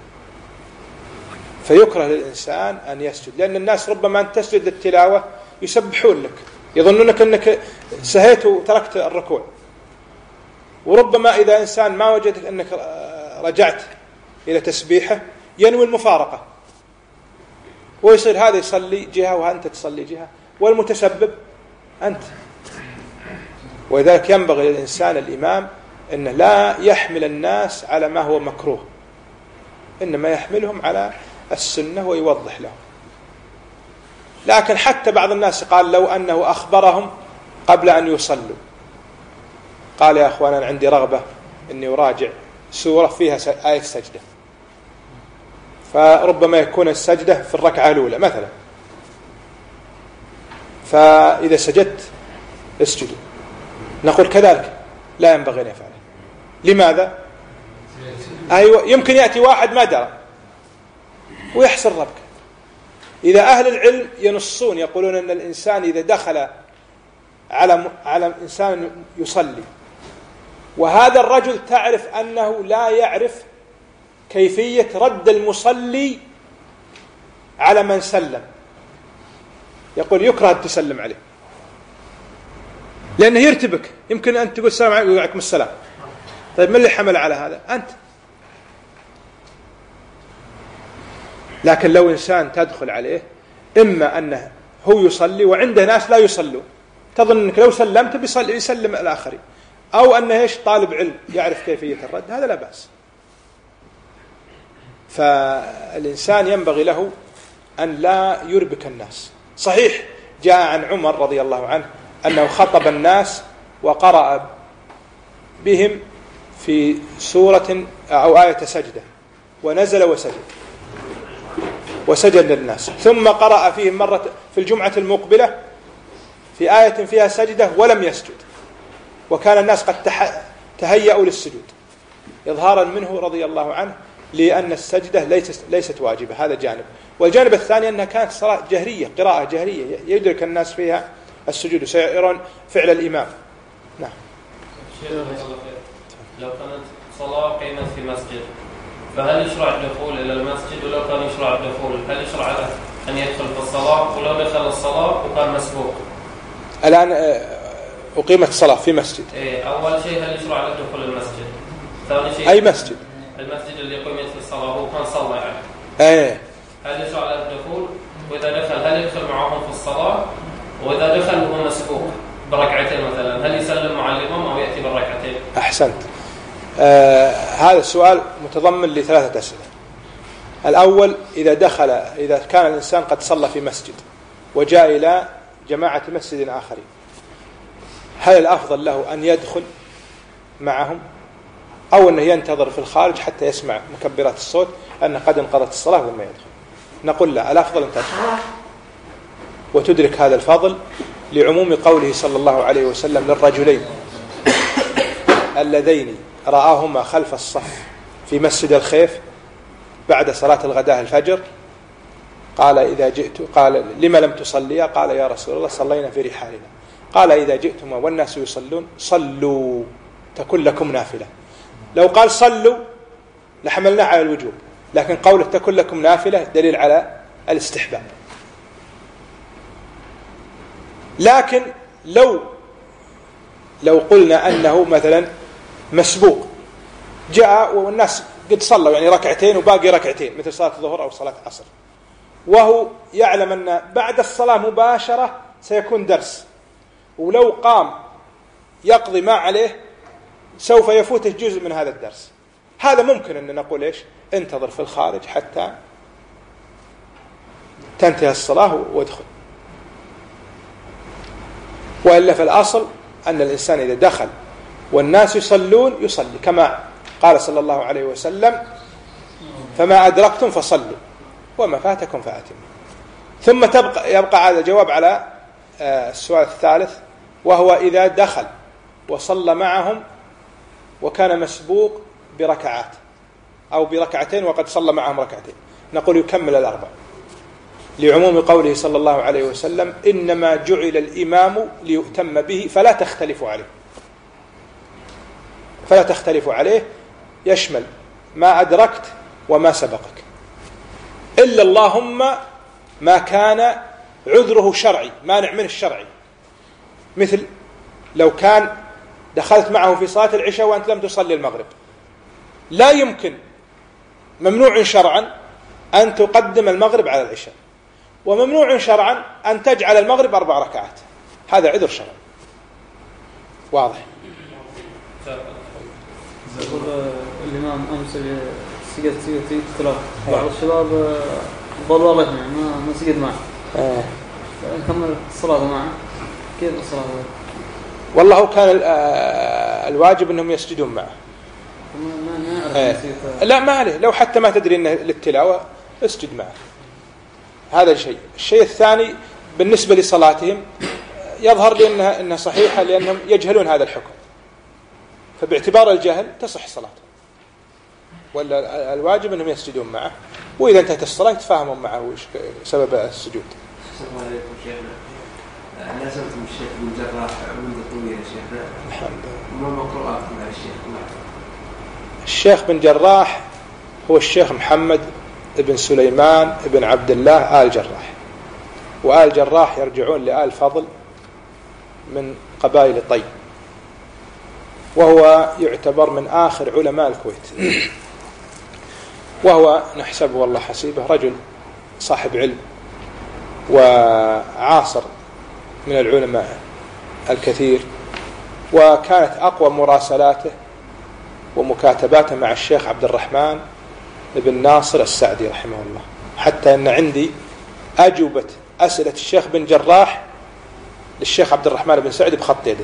فيكره للإنسان أن يسجد، لأن الناس ربما أن تسجد للتلاوة يسبحون لك، يظنونك أنك سهيت وتركت الركوع. وربما إذا إنسان ما وجدك أنك رجعت إلى تسبيحه ينوي المفارقة، ويصير هذا يصلي جهة وأنت تصلي جهة، والمتسبب أنت. ولذلك ينبغي للإنسان الإمام أنه لا يحمل الناس على ما هو مكروه، إنما يحملهم على السنة ويوضح لهم. لكن حتى بعض الناس قال لو أنه أخبرهم قبل أن يصلوا، قال يا أخوان أنا عندي رغبة أني أراجع سورة فيها آية سجدة، فربما يكون السجدة في الركعة الأولى مثلا، فإذا سجدت اسجدوا، نقول كذلك لا ينبغي أن يفعله. لماذا؟ أيوة، يمكن يأتي واحد ما درى ويحصل ربك. إذا أهل العلم ينصون يقولون أن الإنسان إذا دخل على على إنسان يصلي، وهذا الرجل تعرف أنه لا يعرف كيفية رد المصلي على من سلم، يقول يكره أن تسلم عليه، لأنه يرتبك. يمكن أن تقول السلام عليكم وعليكم السلام، طيب من اللي حمل على هذا؟ أنت. لكن لو إنسان تدخل عليه إما أنه هو يصلي وعنده ناس لا يصلوا، تظن أنك لو سلمت بيصلي يسلم الآخرين، أو أنه إيش طالب علم يعرف كيفية الرد، هذا لا بأس. فالإنسان ينبغي له أن لا يربك الناس. صحيح جاء عن عمر رضي الله عنه أنه خطب الناس وقرأ بهم في سورة أو آية سجدة ونزل وسجد وسجد للناس، ثم قرأ فيهم مرة في الجمعة المقبلة في آية فيها سجدة ولم يسجد، وكان الناس قد تهيأوا للسجود إظهارا منه رضي الله عنه لأن السجدة ليست, ليست واجبة. هذا جانب. والجانب الثاني أنها كانت صلاة جهرية، قراءة جهرية يدرك الناس فيها السجود وسيرون فعل الإمام. نعم. لو كانت صلاة قيمت في مسجد فهل يشرع الدخول إلى المسجد؟ ولو كان يشرع الدخول هل يشرع له أن يدخل في الصلاة؟ ولو دخل الصلاة وكان مسبوق؟ الآن أقيمت الصلاة في مسجد. إيه، أول شيء هل يشرع له دخول المسجد؟ ثاني شيء أي مسجد؟ المسجد اللي قيمت في الصلاة هو كان صلى يعني. إيه. هل يشرع له الدخول؟ وإذا دخل هل يدخل معهم في الصلاة؟ وإذا دخل وهو مسبوق بركعتين مثلا هل يسلم مع الإمام أو يأتي بالركعتين؟ أحسنت. آه هذا السؤال متضمن لثلاثة أسئلة. الأول إذا دخل إذا كان الإنسان قد صلى في مسجد وجاء إلى جماعة مسجد آخرين، هل الأفضل له أن يدخل معهم أو أنه ينتظر في الخارج حتى يسمع مكبرات الصوت أن قد انقضت الصلاة وما يدخل؟ نقول لا، الأفضل أن تدخل وتدرك هذا الفضل لعموم قوله صلى الله عليه وسلم للرجلين اللذين رآهما خلف الصف في مسجد الخيف بعد صلاة الغداء الفجر، قال إذا جئت قال لما لم تصليا؟ قال يا رسول الله صلينا في رحالنا. قال إذا جئتما والناس يصلون صلوا تكن لكم نافلة. لو قال صلوا لحملنا على الوجوب، لكن قوله تكن لكم نافلة دليل على الاستحباب. لكن لو لو قلنا أنه مثلا مسبوق جاء والناس قد صلوا يعني ركعتين وباقي ركعتين مثل صلاة الظهر أو صلاة العصر، وهو يعلم أن بعد الصلاة مباشرة سيكون درس، ولو قام يقضي ما عليه سوف يفوته جزء من هذا الدرس، هذا ممكن أن نقول إيش انتظر في الخارج حتى تنتهي الصلاة وادخل. وإلا في الأصل أن الإنسان إذا دخل والناس يصلون يصلي كما قال صلى الله عليه وسلم فما أدركتم فصلوا وما فاتكم فأتموا. ثم تبقى يبقى هذا الجواب على السؤال الثالث، وهو إذا دخل وصلى معهم وكان مسبوق بركعات أو بركعتين وقد صلى معهم ركعتين، نقول يكمل الأربع لعموم قوله صلى الله عليه وسلم إنما جعل الإمام ليؤتم به فلا تختلفوا عليه. فلا تختلفوا عليه يشمل ما أدركت وما سبقك، إلا اللهم ما كان عذره شرعي مانع منه الشرعي، مثل لو كان دخلت معه في صلاة العشاء وأنت لم تصلي المغرب، لا يمكن ممنوع شرعا أن تقدم المغرب على العشاء، وممنوع شرعا أن تجعل المغرب أربع ركعات، هذا عذر شرعي واضح. يقول الإمام أمس سجد سجد ثلاث، بعض الشباب ضل والله ما ما سجد معه آه. نكمل الصلاة معه كيف الصلاة؟ والله هو كان الواجب أنهم يسجدون معه. ما آه. لا ما عليه، لو حتى ما تدري أنه للتلاوة اسجد معه. هذا الشيء. الشيء الثاني بالنسبة لصلاتهم يظهر لي أنها, إنها صحيحة لأنهم يجهلون هذا الحكم، فباعتبار الجهل تصح صلاتهم، ولا الواجب أنهم يسجدون معه، وإذا انتهت الصلاة يتفاهمون معه وش سبب السجود. السلام عليكم شيخنا، لازمتم الشيخ بن جراح منذ طويل يا شيخنا، الحمد لله. ما مقرؤاتكم على الشيخ؟ الشيخ بن جراح هو الشيخ محمد ابن سليمان ابن عبد الله آل جراح، وآل جراح يرجعون لآل فضل من قبائل طي، وهو يعتبر من آخر علماء الكويت، وهو نحسبه والله حسيبه رجل صاحب علم وعاصر من العلماء الكثير، وكانت أقوى مراسلاته ومكاتباته مع الشيخ عبد الرحمن بن ناصر السعدي رحمه الله، حتى أن عندي أجوبة أسئلة الشيخ بن جراح للشيخ عبد الرحمن بن سعدي بخط يده.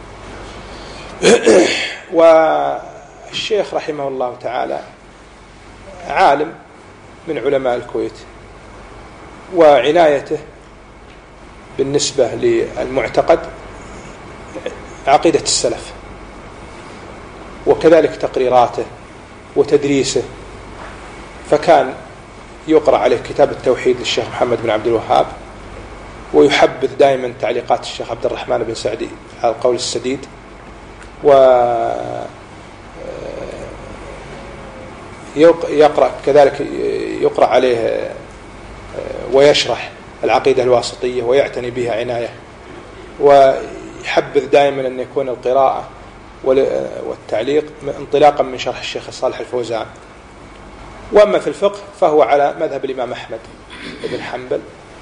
والشيخ رحمه الله تعالى عالم من علماء الكويت، وعنايته بالنسبة للمعتقد عقيدة السلف، وكذلك تقريراته وتدريسه، فكان يقرأ عليه كتاب التوحيد للشيخ محمد بن عبد الوهاب، ويحبذ دائما تعليقات الشيخ عبد الرحمن بن سعدي على القول السديد، ويقرأ كذلك يقرأ عليه ويشرح العقيدة الواسطية ويعتني بها عناية، ويحبذ دائما أن يكون القراءة والتعليق انطلاقا من شرح الشيخ صالح الفوزان. وأما في الفقه فهو على مذهب الإمام أحمد بن حنبل،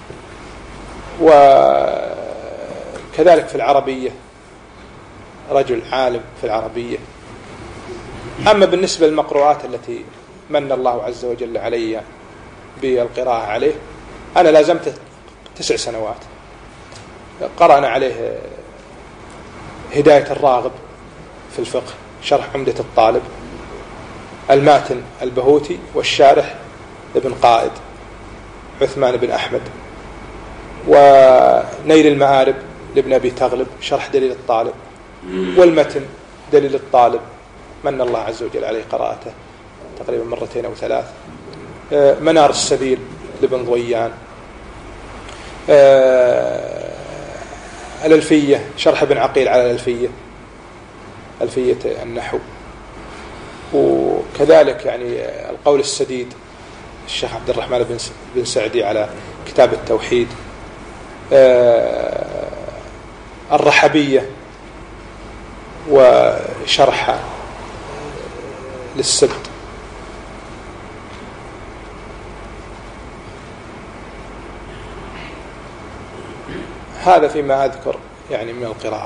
وكذلك في العربية رجل عالم في العربية. أما بالنسبة للمقروءات التي من الله عز وجل علي بالقراءة عليه، أنا لازمت تسع سنوات. قرأنا عليه هداية الراغب في الفقه، شرح عمدة الطالب، الماتن البهوتي، والشارح ابن قائد عثمان بن أحمد، ونيل المآرب لابن أبي تغلب شرح دليل الطالب، والمتن دليل الطالب من الله عز وجل عليه قراءته تقريبا مرتين أو ثلاث، منار السبيل لابن ضويان، الألفية شرح ابن عقيل على الألفية، ألفية النحو، وكذلك يعني القول السديد الشيخ عبد الرحمن بن سعدي على كتاب التوحيد، الرحبية وشرح للسبت. هذا فيما أذكر يعني من القراءات.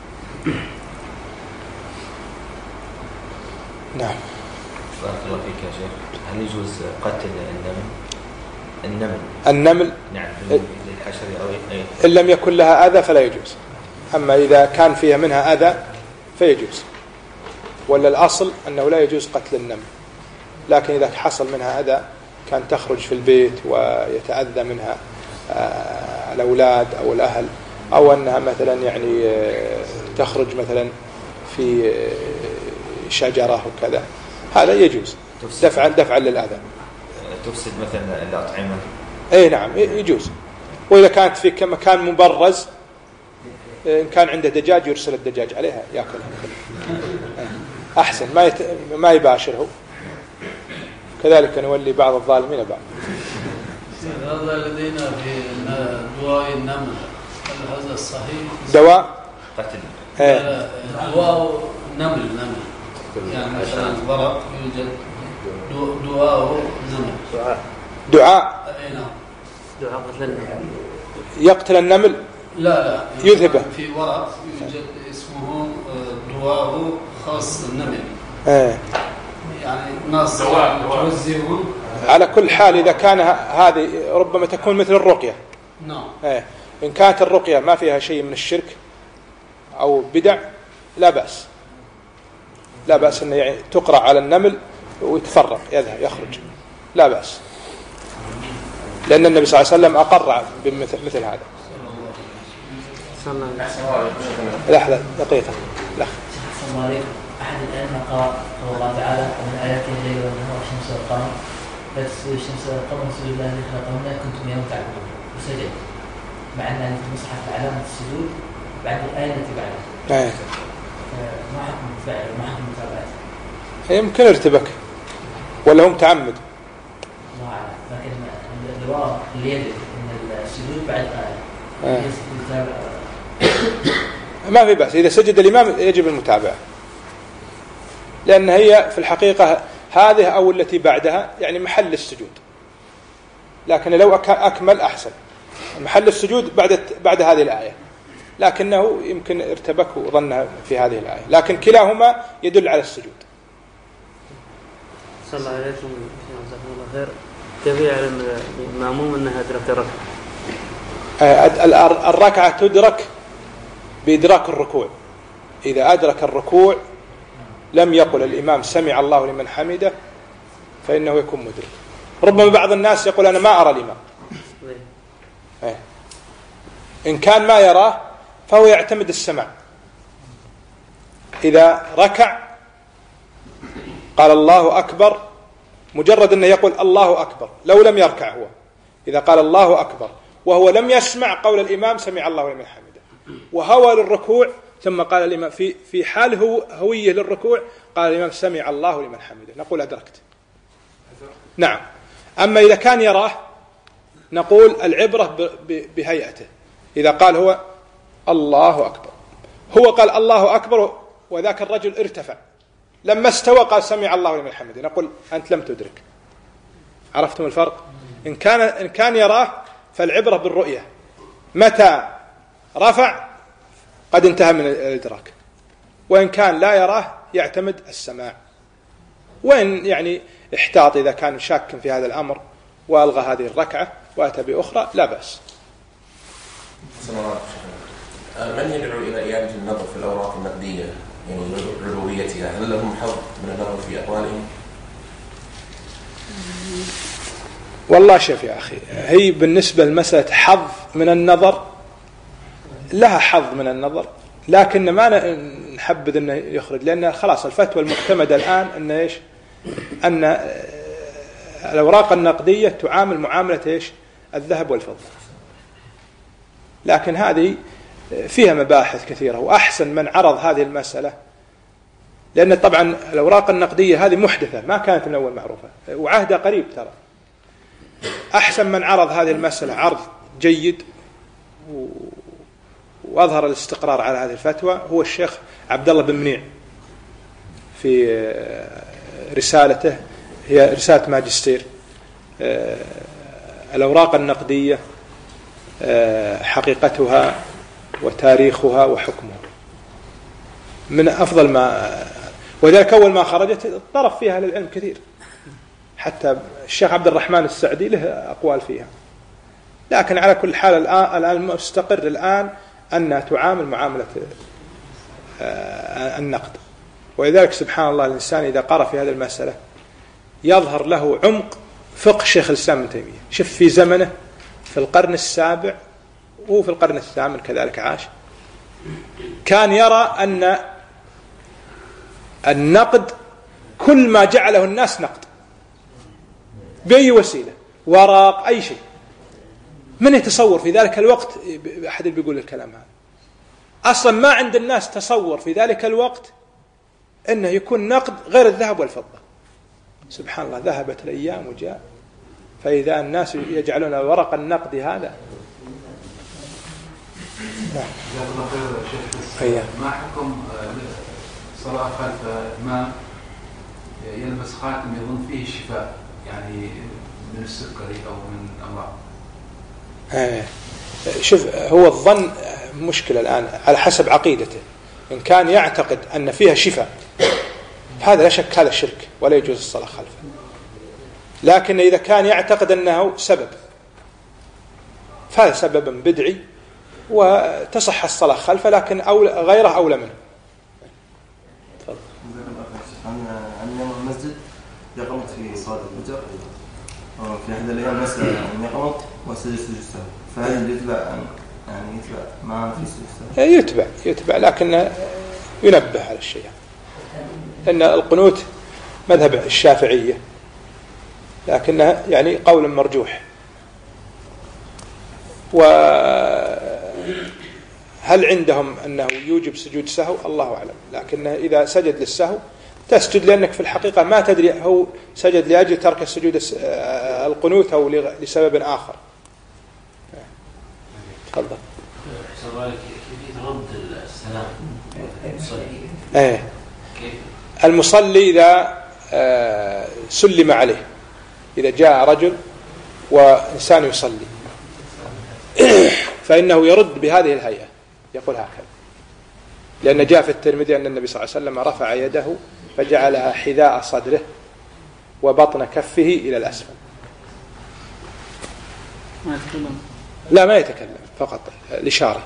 نعم. بارك الله فيك يا شيخ. هل يجوز قتل النمل؟ النمل النمل نعم للحشر أو أي إن لم يكن لها أذى فلا يجوز، أما إذا كان فيها منها أذى فيجوز، ولا الأصل أنه لا يجوز قتل النمل. لكن إذا حصل منها أذى كان تخرج في البيت ويتأذى منها الأولاد أو الأهل، أو أنها مثلا يعني تخرج مثلا في شجرة وكذا، هذا يجوز دفعا دفعا للأذى. تفسد مثلا الأطعمة. أي نعم يجوز. وإذا كانت في مكان مبرز، إن كان عنده دجاج يرسل الدجاج عليها يأكلها أحسن، ما يت... ما يباشره. كذلك نولي بعض الظالمين بعض. هذا لدينا في دواء النمل، هل هذا الصحيح؟ دواء قتل. دواء النمل نمل يعني مثلا ورق يوجد دواء نمل. دعاء. أي نعم. دعاء قتل النمل. يقتل النمل؟ لا لا. يذهبه. في ورق يوجد اسمه دواء خاص النمل. ايه. يعني ناس توزعون. على كل حال إذا كان هذه ربما تكون مثل الرقية. نعم. ايه. إن كانت الرقية ما فيها شيء من الشرك أو بدع لا بأس، لا بأس أن يعني تقرأ على النمل ويتفرق يذهب يخرج، لا بأس، لأن النبي صلى الله عليه وسلم أقر بمثل مثل هذا. لحظة دقيقة. لحظة. أحد الأئمة قال الله تعالى ومن آياته الليل والنهار والشمس والقمر لا تسجدوا الشمس والقمر اسجدوا لله الذي خلقهن إن كنتم إياه تعبدون، وسجد، مع أن في المصحف علامة السجود بعد الآية التي بعدها. أيه. ما حكم الفعل وما حكم المتابعة؟ يمكن ارتبك ولا هم تعمد. ما أعلم، لكن الواقع اللي يدري أن السجود بعد الآية يتابع. ما في بأس، إذا سجد الإمام يجب المتابعة، لأن هي في الحقيقة هذه أو التي بعدها يعني محل السجود، لكن لو أكمل أحسن. محل السجود بعد بعد هذه الآية، لكنه يمكن ارتبك وظنها في هذه الآية، لكن كلاهما يدل على السجود. صلى الله عليه وسلم. جزاكم الله خير. كيف يعلم المأموم أنها أدرك الركعة؟ الركعة تدرك بإدراك الركوع. إذا أدرك الركوع لم يقل الإمام سمع الله لمن حمده فإنه يكون مدرك. ربما بعض الناس يقول أنا ما أرى الإمام، إن كان ما يراه فهو يعتمد السماع. إذا ركع قال الله أكبر، مجرد أنه يقول الله أكبر لو لم يركع هو، إذا قال الله أكبر وهو لم يسمع قول الإمام سمع الله لمن حمده وهوى للركوع ثم قال الإمام في في حال هو هويه للركوع قال الإمام سمع الله لمن حمده، نقول أدركت. نعم. أما إذا كان يراه نقول العبرة بهيئته. إذا قال هو الله أكبر، هو قال الله أكبر وذاك الرجل ارتفع، لما استوى قال سمع الله لمن حمده، نقول أنت لم تدرك. عرفتم الفرق؟ إن كان إن كان يراه فالعبرة بالرؤية، متى رفع قد انتهى من الإدراك، وإن كان لا يراه يعتمد السماع. وإن يعني احتاط إذا كان شاك في هذا الأمر وألغى هذه الركعة وأتى بأخرى لا بأس. من يدعو إلى إعادة النظر في الأوراق النقدية يعني علويتها، هل لهم حظ من النظر في أقوالهم؟ والله شوف يا أخي، هي بالنسبة لمسألة حظ من النظر لها حظ من النظر، لكن ما نحبذ أنه يخرج، لأن خلاص الفتوى المعتمدة الآن أن إيش؟ أن الأوراق النقدية تعامل معاملة إيش؟ الذهب والفضة. لكن هذه فيها مباحث كثيرة، وأحسن من عرض هذه المسألة، لأن طبعا الأوراق النقدية هذه محدثة ما كانت من أول معروفة وعهدها قريب ترى. أحسن من عرض هذه المسألة عرض جيد وأظهر الاستقرار على هذه الفتوى هو الشيخ عبد الله بن منيع في رسالته، هي رسالة ماجستير، الأوراق النقدية حقيقتها وتاريخها وحكمها، من أفضل ما، وذلك أول ما خرجت طرف فيها للعلم كثير، حتى الشيخ عبد الرحمن السعدي له أقوال فيها. لكن على كل حال الآن المستقر الآن أنها تعامل معاملة النقد. ولذلك سبحان الله الإنسان إذا قرأ في هذه المسألة يظهر له عمق فقه شيخ الإسلام ابن تيمية. شوف في زمنه في القرن السابع وهو في القرن الثامن كذلك عاش، كان يرى أن النقد كل ما جعله الناس نقد بأي وسيلة، ورق، أي شيء. من يتصور في ذلك الوقت، أحد اللي بيقول الكلام هذا أصلا ما عند الناس تصور في ذلك الوقت أنه يكون نقد غير الذهب والفضة. سبحان الله، ذهبت الأيام وجاء، فإذا الناس يجعلون ورق النقد هذا. جزاك الله خير يا شيخ، ما حكم صلاة خلف إمام يلبس خاتم يظن فيه الشفاء، يعني من السكري أو من أمراض؟ آه. شوف، هو الظن مشكلة الآن على حسب عقيدته. إن كان يعتقد أن فيها شفاء هذا لا شك هذا شرك ولا يجوز الصلاة خلفه. لكن إذا كان يعتقد أنه سبب فهذا سبب بدعي وتصح الصلاة خلفه، لكن أولى غيره أولى منه. عندنا المسجد يقمت في صلاة الفجر في أحد الأيام مسألة أن يقمت وسجد سجود السهو، فهل يتبع يعني يتبع ما في سجود السهو؟ يتبع يتبع لكن ينبه على الشيء، أن القنوت مذهب الشافعية لكنها يعني قول مرجوح. وهل عندهم أنه يوجب سجود سهو؟ الله أعلم، لكن إذا سجد للسهو تسجد لأنك في الحقيقة ما تدري هو سجد لأجل ترك السجود القنوت أو لسبب آخر. تفضل. كيف رد السلام المصلي؟ ايه المصلي إذا سلم عليه، إذا جاء رجل وإنسان يصلي فإنه يرد بهذه الهيئة، يقول هكذا، لأن جاء في الترمذي أن النبي صلى الله عليه وسلم رفع يده فجعلها حذاء صدره وبطن كفه إلى الأسفل. ما يتكلم. لا ما يتكلم، فقط الإشارة.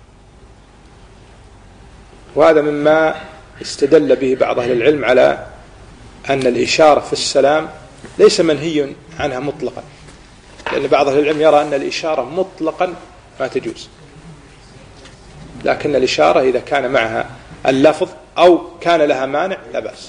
وهذا مما استدل به بعض أهل العلم على أن الإشارة في السلام ليس منهي عنها مطلقا، لأن بعض أهل العلم يرى أن الإشارة مطلقا ما تجوز، لكن الإشارة إذا كان معها اللفظ أو كان لها مانع لا بأس.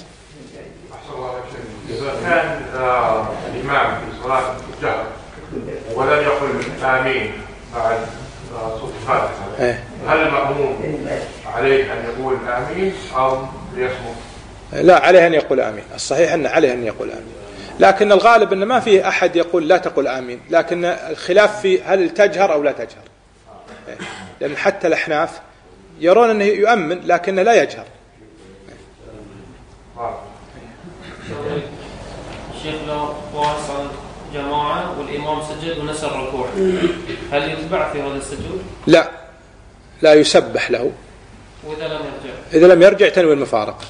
إذا كان آه الإمام في صلاة الجهر ولم يقل آمين بعد آه صوت الفاتحة، إيه. هل المأموم عليه أن يقول آمين أو يصمت؟ لا، عليه أن يقول آمين. الصحيح أن عليه أن يقول آمين، لكن الغالب أن ما فيه أحد يقول لا تقول آمين، لكن الخلاف في هل تجهر أو لا تجهر، لأن حتى الأحناف يرون أنه يؤمن لكنه لا يجهر. الشيخ لو واصل جماعة والإمام سجد ونسى الركوع، هل يتبع في هذا السجود؟ لا، لا يسبح له. وإذا لم يرجع؟ إذا لم يرجع تنوي المفارقة.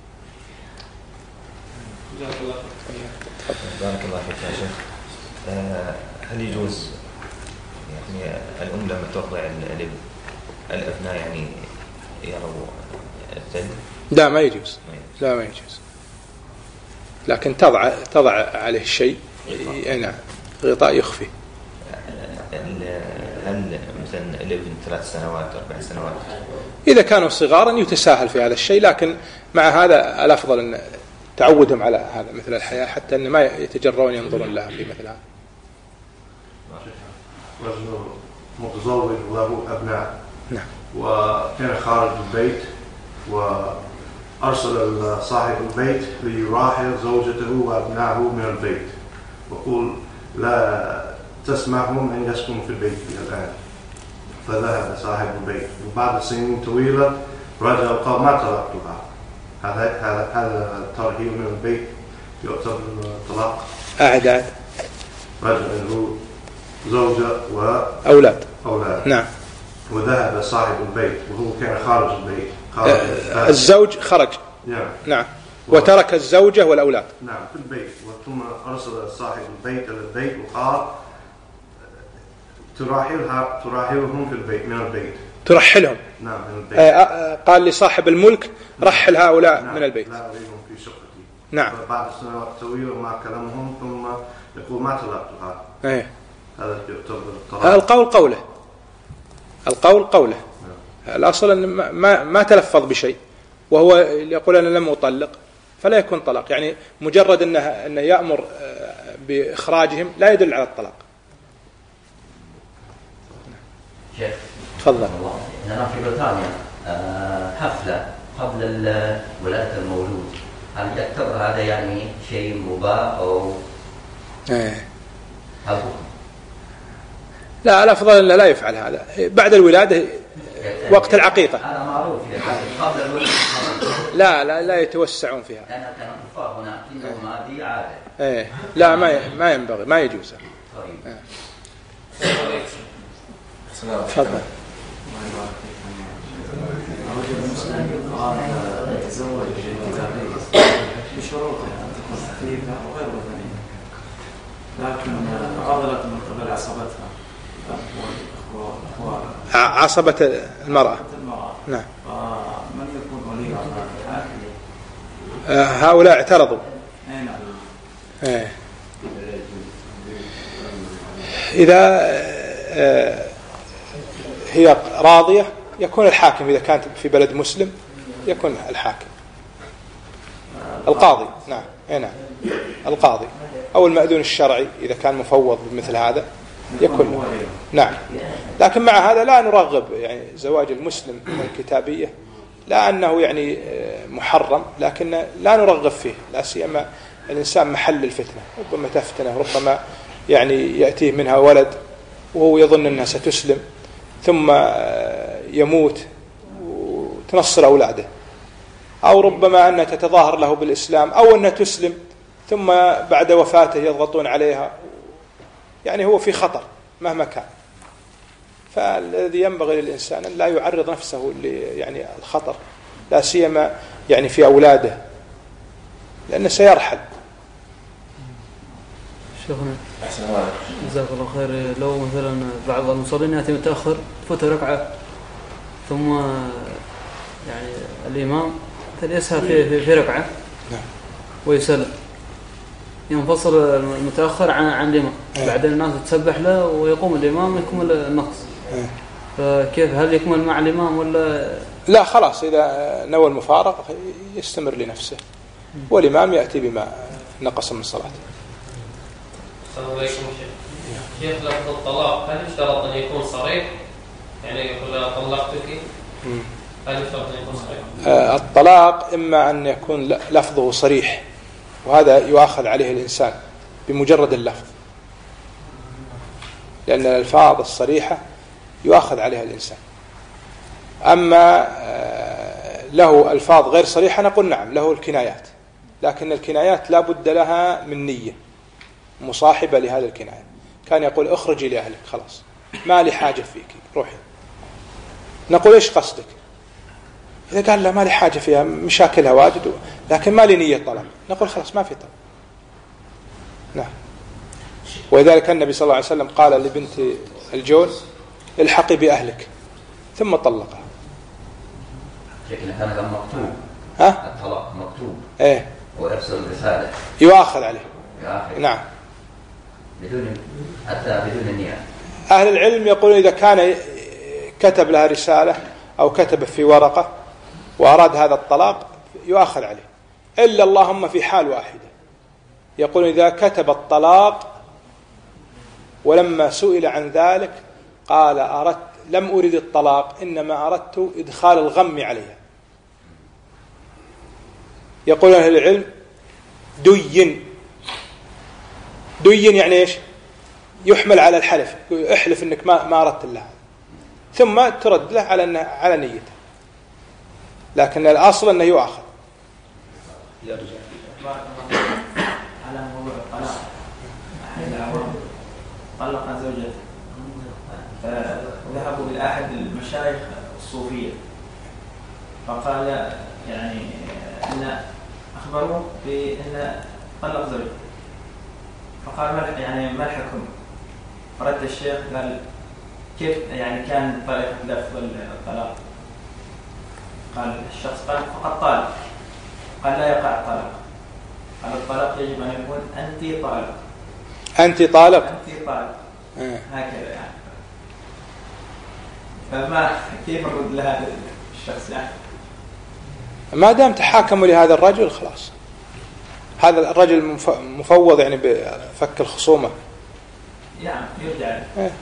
جزاك الله خير. بارك الله فيك يا شيخ. هل يجوز يعني الأم لما ترضع الابن الأبناء يعني يروا الثلج؟ لا ما يجوز، لا ما يجوز، لكن تضع تضع عليه شيء يعني غطاء يخفي. هل مثلا الابن ثلاث سنوات أربع سنوات إذا كانوا صغارا يتساهل في هذا الشيء، لكن مع هذا الأفضل أن تعودهم على هذا مثل الحياة حتى أن ما يتجرؤون ينظرون لها في مثل هذا. رجل متزوج وله أبناء، نعم، وكان خارج البيت وأرسل صاحب البيت ليراحل زوجته وأبنائه من البيت، وقال لا تسمحهم أن يسكنوا في البيت الآن. فذهب صاحب البيت وبعد سنين طويلة رجع وقال ما تركتها. هذا هذا هذا الترحيل من البيت يعتبر طلاق. أعداد رجل له زوجة وأولاد أولاد. نعم. وذهب صاحب البيت وهو كان خارج البيت. خارج آه الزوج خرج. نعم. نعم. وترك الزوجة والأولاد. نعم في البيت، ثم أرسل صاحب البيت إلى البيت وقال تراحلها تراحلهم في البيت من البيت. ترحلهم. نعم من البيت. آه قال لصاحب الملك رحل هؤلاء نعم. من البيت. لا أريدهم في شقتي. نعم. بعد سنوات طويلة ما كلمهم ثم يقول ما طلقتها. ايه. هذا يعتبر طلاق. القول قوله. القول قوله. نعم. الأصل أن ما ما تلفظ بشيء وهو يقول أنا لم أطلق فلا يكون طلاق، يعني مجرد أنه أنه يأمر بإخراجهم لا يدل على الطلاق. شيخ تفضل. هنا في بريطانيا حفلة قبل ولادة المولود، هل يعتبر هذا يعني شيء مباح أو ايه؟ هل لا، الأفضل أن لا يفعل هذا بعد الولادة وقت العقيقة. هذا معروف قبل الولادة. لا لا لا يتوسعون فيها. أنا كان كفار هنا إنه ما دي عادة. ايه لا ما ما ينبغي ما يجوز. طيب. تفضل. رجل مسلم قال يتزوج كتابية بشروطها أن تكون خفيفة وغير وثنية، لكن عضلت من قبل عصبتها الأخوة عصبة المرأة. نعم. من يكون ولي على الحاكم؟ هؤلاء اعترضوا. أي نعم. ايه. إذا هي راضية يكون الحاكم، إذا كانت في بلد مسلم يكون الحاكم القاضي. نعم. اي نعم القاضي أو المأذون الشرعي إذا كان مفوض بمثل هذا يكون. نعم. لكن مع هذا لا نرغب يعني زواج المسلم من الكتابية، لا أنه يعني محرم، لكن لا نرغب فيه، لا سيما الإنسان محل الفتنة، ربما تفتنه، ربما يعني يأتيه منها ولد وهو يظن أنها ستسلم ثم يموت وتنصر أولاده، أو ربما أنها تتظاهر له بالإسلام أو أنها تسلم ثم بعد وفاته يضغطون عليها، يعني هو في خطر مهما كان. فالذي ينبغي للإنسان أن لا يعرض نفسه يعني الخطر، لا سيما يعني في أولاده، لأنه سيرحل. شيخنا أحسن الله جزاك الله خير. لو مثلا بعض المصلين يأتي متأخر تفوت ركعة ثم يعني الإمام يسهى في, في, في ركعة ويسلم، ينفصل المتأخر عن عن الإمام، بعدين الناس تسبح له ويقوم الإمام يكمل النقص، فكيف هل يكمل مع الإمام ولا لا؟ خلاص إذا نوى المفارقة يستمر لنفسه والإمام يأتي بما نقص من صلاته. السلام عليكم شيخ. شيخ لفظ الطلاق هل يشترط أن يكون صريح؟ يعني يقول طلقتك، هل يشترط أن يكون صريح؟ آه الطلاق إما أن يكون لفظه صريح وهذا يؤاخذ عليه الإنسان بمجرد اللفظ، لأن الألفاظ الصريحة يؤاخذ عليها الإنسان. أما آه له ألفاظ غير صريحة نقول نعم له الكنايات، لكن الكنايات لا بد لها من نية مصاحبة لهذا الكناية. كان يقول اخرجي لأهلك، خلاص ما لي حاجة فيك روحي، نقول ايش قصدك؟ إذا قال لا ما لي حاجة فيها مشاكلها واجد لكن ما لي نية طلب، نقول خلاص ما في طلب. نعم. ولذلك النبي صلى الله عليه وسلم قال لبنت الجون الحقي بأهلك ثم طلقها. لكن كان مكتوب ها؟ الطلاق مكتوب ايه ويرسل رسالة يؤاخذ عليه. يؤاخذ. نعم بدون حتى بدون النية. أهل العلم يقولون إذا كان كتب لها رسالة أو كتب في ورقة وأراد هذا الطلاق يؤاخذ عليه، إلا اللهم في حال واحدة، يقول إذا كتب الطلاق ولما سئل عن ذلك قال أردت لم أريد الطلاق إنما أردت إدخال الغم عليها. يقول أهل العلم دين دين يعني إيش؟ يحمل على الحلف، احلف إنك ما ما أردت الله، ثم ترد له على على نيته، لكن الأصل أنه يؤاخذ. يرجع على موضوع الطلاق. طلق زوجته فذهبوا إلى أحد المشايخ الصوفية فقال يعني أن أخبروه بأن طلق زوجته، فقال ما يعني ما الحكم؟ فرد الشيخ قال كيف يعني كان طريقة لفظ الطلاق؟ قال الشخص قال فقط طالق، قال لا يقع الطلاق، قال الطلاق يجب أن يكون أنت طالق أنت طالق أنت طالق آه. هكذا يعني. فما كيف نرد لهذا الشخص يعني؟ ما دام تحاكموا لهذا الرجل خلاص، هذا الرجل مفوض يعني بفك الخصومة يعني يرجع آه.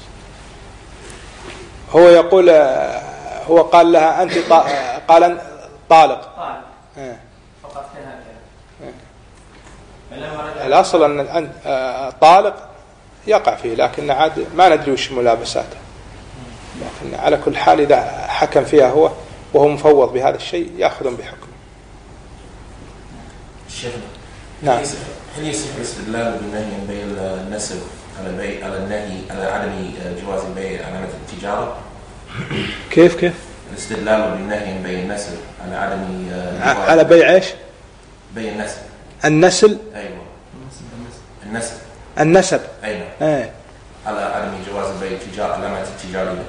هو يقول هو قال لها أنت قال طالق طالق آه. فقط كان هكذا. الأصل أن أنت طالق يقع فيه، لكن عاد ما ندري وش ملابساته، لكن على كل حال إذا حكم فيها هو وهو مفوض بهذا الشيء يأخذون بحكم. الشيخ نعم. هل يصح الاستدلال بالنهي عن بيع النسل على البيع على النهي على عدم جواز البيع علامة التجارة؟ كيف كيف؟ الاستدلال بالنهي عن بيع النسل على عدم على بيع ايش؟ بيع النسل. النسل؟ أيوة. النسل. النسب. أيوة. ايه. على عدم جواز البيع التجارة علامات التجارية.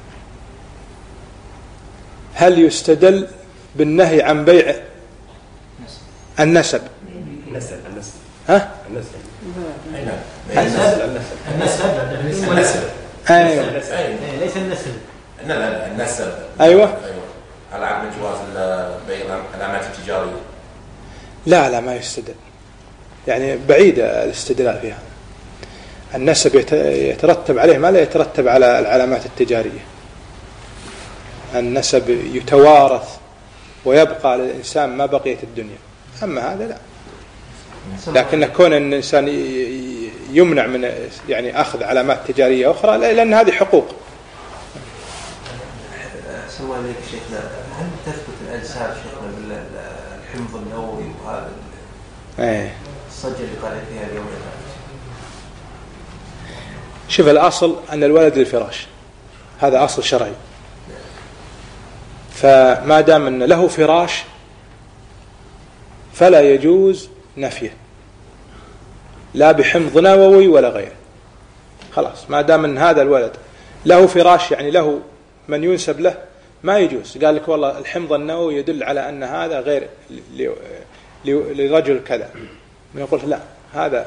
هل يستدل بالنهي عن بيع النسب؟ النسب النسب ها؟ النسب النسب النسب النسب ايوه ليس النسب. لا لا النسب ايوه ايوه على عدم جواز بيع العلامات التجارية. لا لا ما يستدل، يعني بعيدة الاستدلال فيها. النسب يترتب عليه ما لا يترتب على العلامات التجارية. النسب يتوارث ويبقى للإنسان ما بقيت الدنيا، أما هذا لا. لكن كون أن الإنسان يمنع من يعني أخذ علامات تجارية أخرى لأن هذه حقوق. سوى لك شيخنا، هل تثبت الأجساد شيخنا بالحمض النووي وهذا ايه الصجة اللي قال فيها اليوم؟ شوف الأصل أن الولد للفراش، هذا أصل شرعي، فما دام أن له فراش فلا يجوز نفيه. لا بحمض نووي ولا غيره. خلاص ما دام ان هذا الولد له فراش يعني له من ينسب له ما يجوز. قال لك والله الحمض النووي يدل على أن هذا غير لرجل كذا، من يقول لا هذا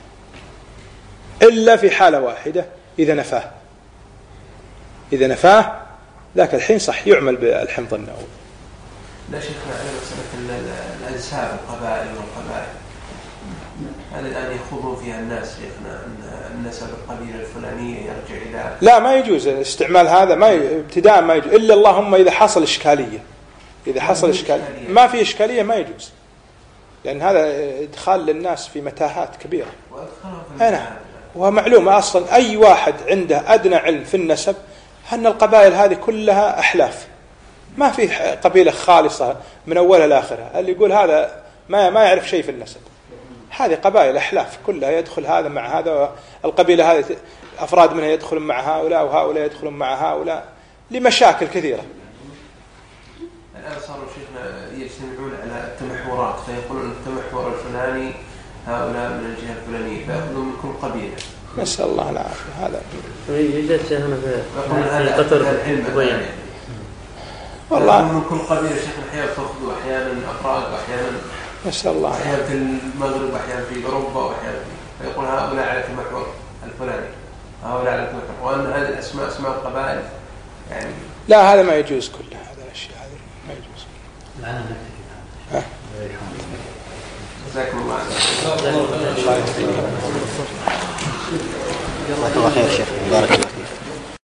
إلا في حالة واحدة إذا نفاه، إذا نفاه ذاك الحين صح يعمل بالحمض النووي. لا شيخنا على مسألة الأنساب القبائل والقبائل هل الآن يخوضون فيها الناس شيخنا أن نسب القبيلة الفلانية يرجع إلى لا ما يجوز استعمال هذا، ما ابتداء ما يجوز إلا اللهم إذا حصل إشكالية. إذا حصل إشكالية ما في إشكالية ما يجوز، لأن هذا إدخال للناس في متاهات كبيرة. أنا ومعلومة أصلا أي واحد عنده أدنى علم في النسب أن القبائل هذه كلها أحلاف، ما في قبيلة خالصة من أولها لآخرها. اللي يقول هذا ما ما يعرف شيء في النسب، هذه قبائل أحلاف كلها يدخل هذا مع هذا، القبيلة هذه أفراد منها يدخلون مع هؤلاء وهؤلاء يدخلون مع هؤلاء لمشاكل كثيرة. الآن صاروا شيخنا يجتمعون على التمحورات فيقولون التمحور الفلاني هؤلاء من الجهة الفلانية فيأخذون من كل قبيلة. نسأل الله العافية. هذا يوجد شيخنا في قطر العلم والله من كل قبيلة شيخنا أحيانا تأخذوا أحيانا أفراد وأحيانا نسأل الله أحيانا في المغرب أحيانا في أوروبا وأحيانا فيقول هؤلاء على المحور الفلاني هؤلاء على المحور، وأن هذه الأسماء أسماء القبائل يعني لا هذا ما يجوز كله، هذا الأشياء هذه ما يجوز. معنا ها جزاكم الله خير. الله خير شيخ بارك الله.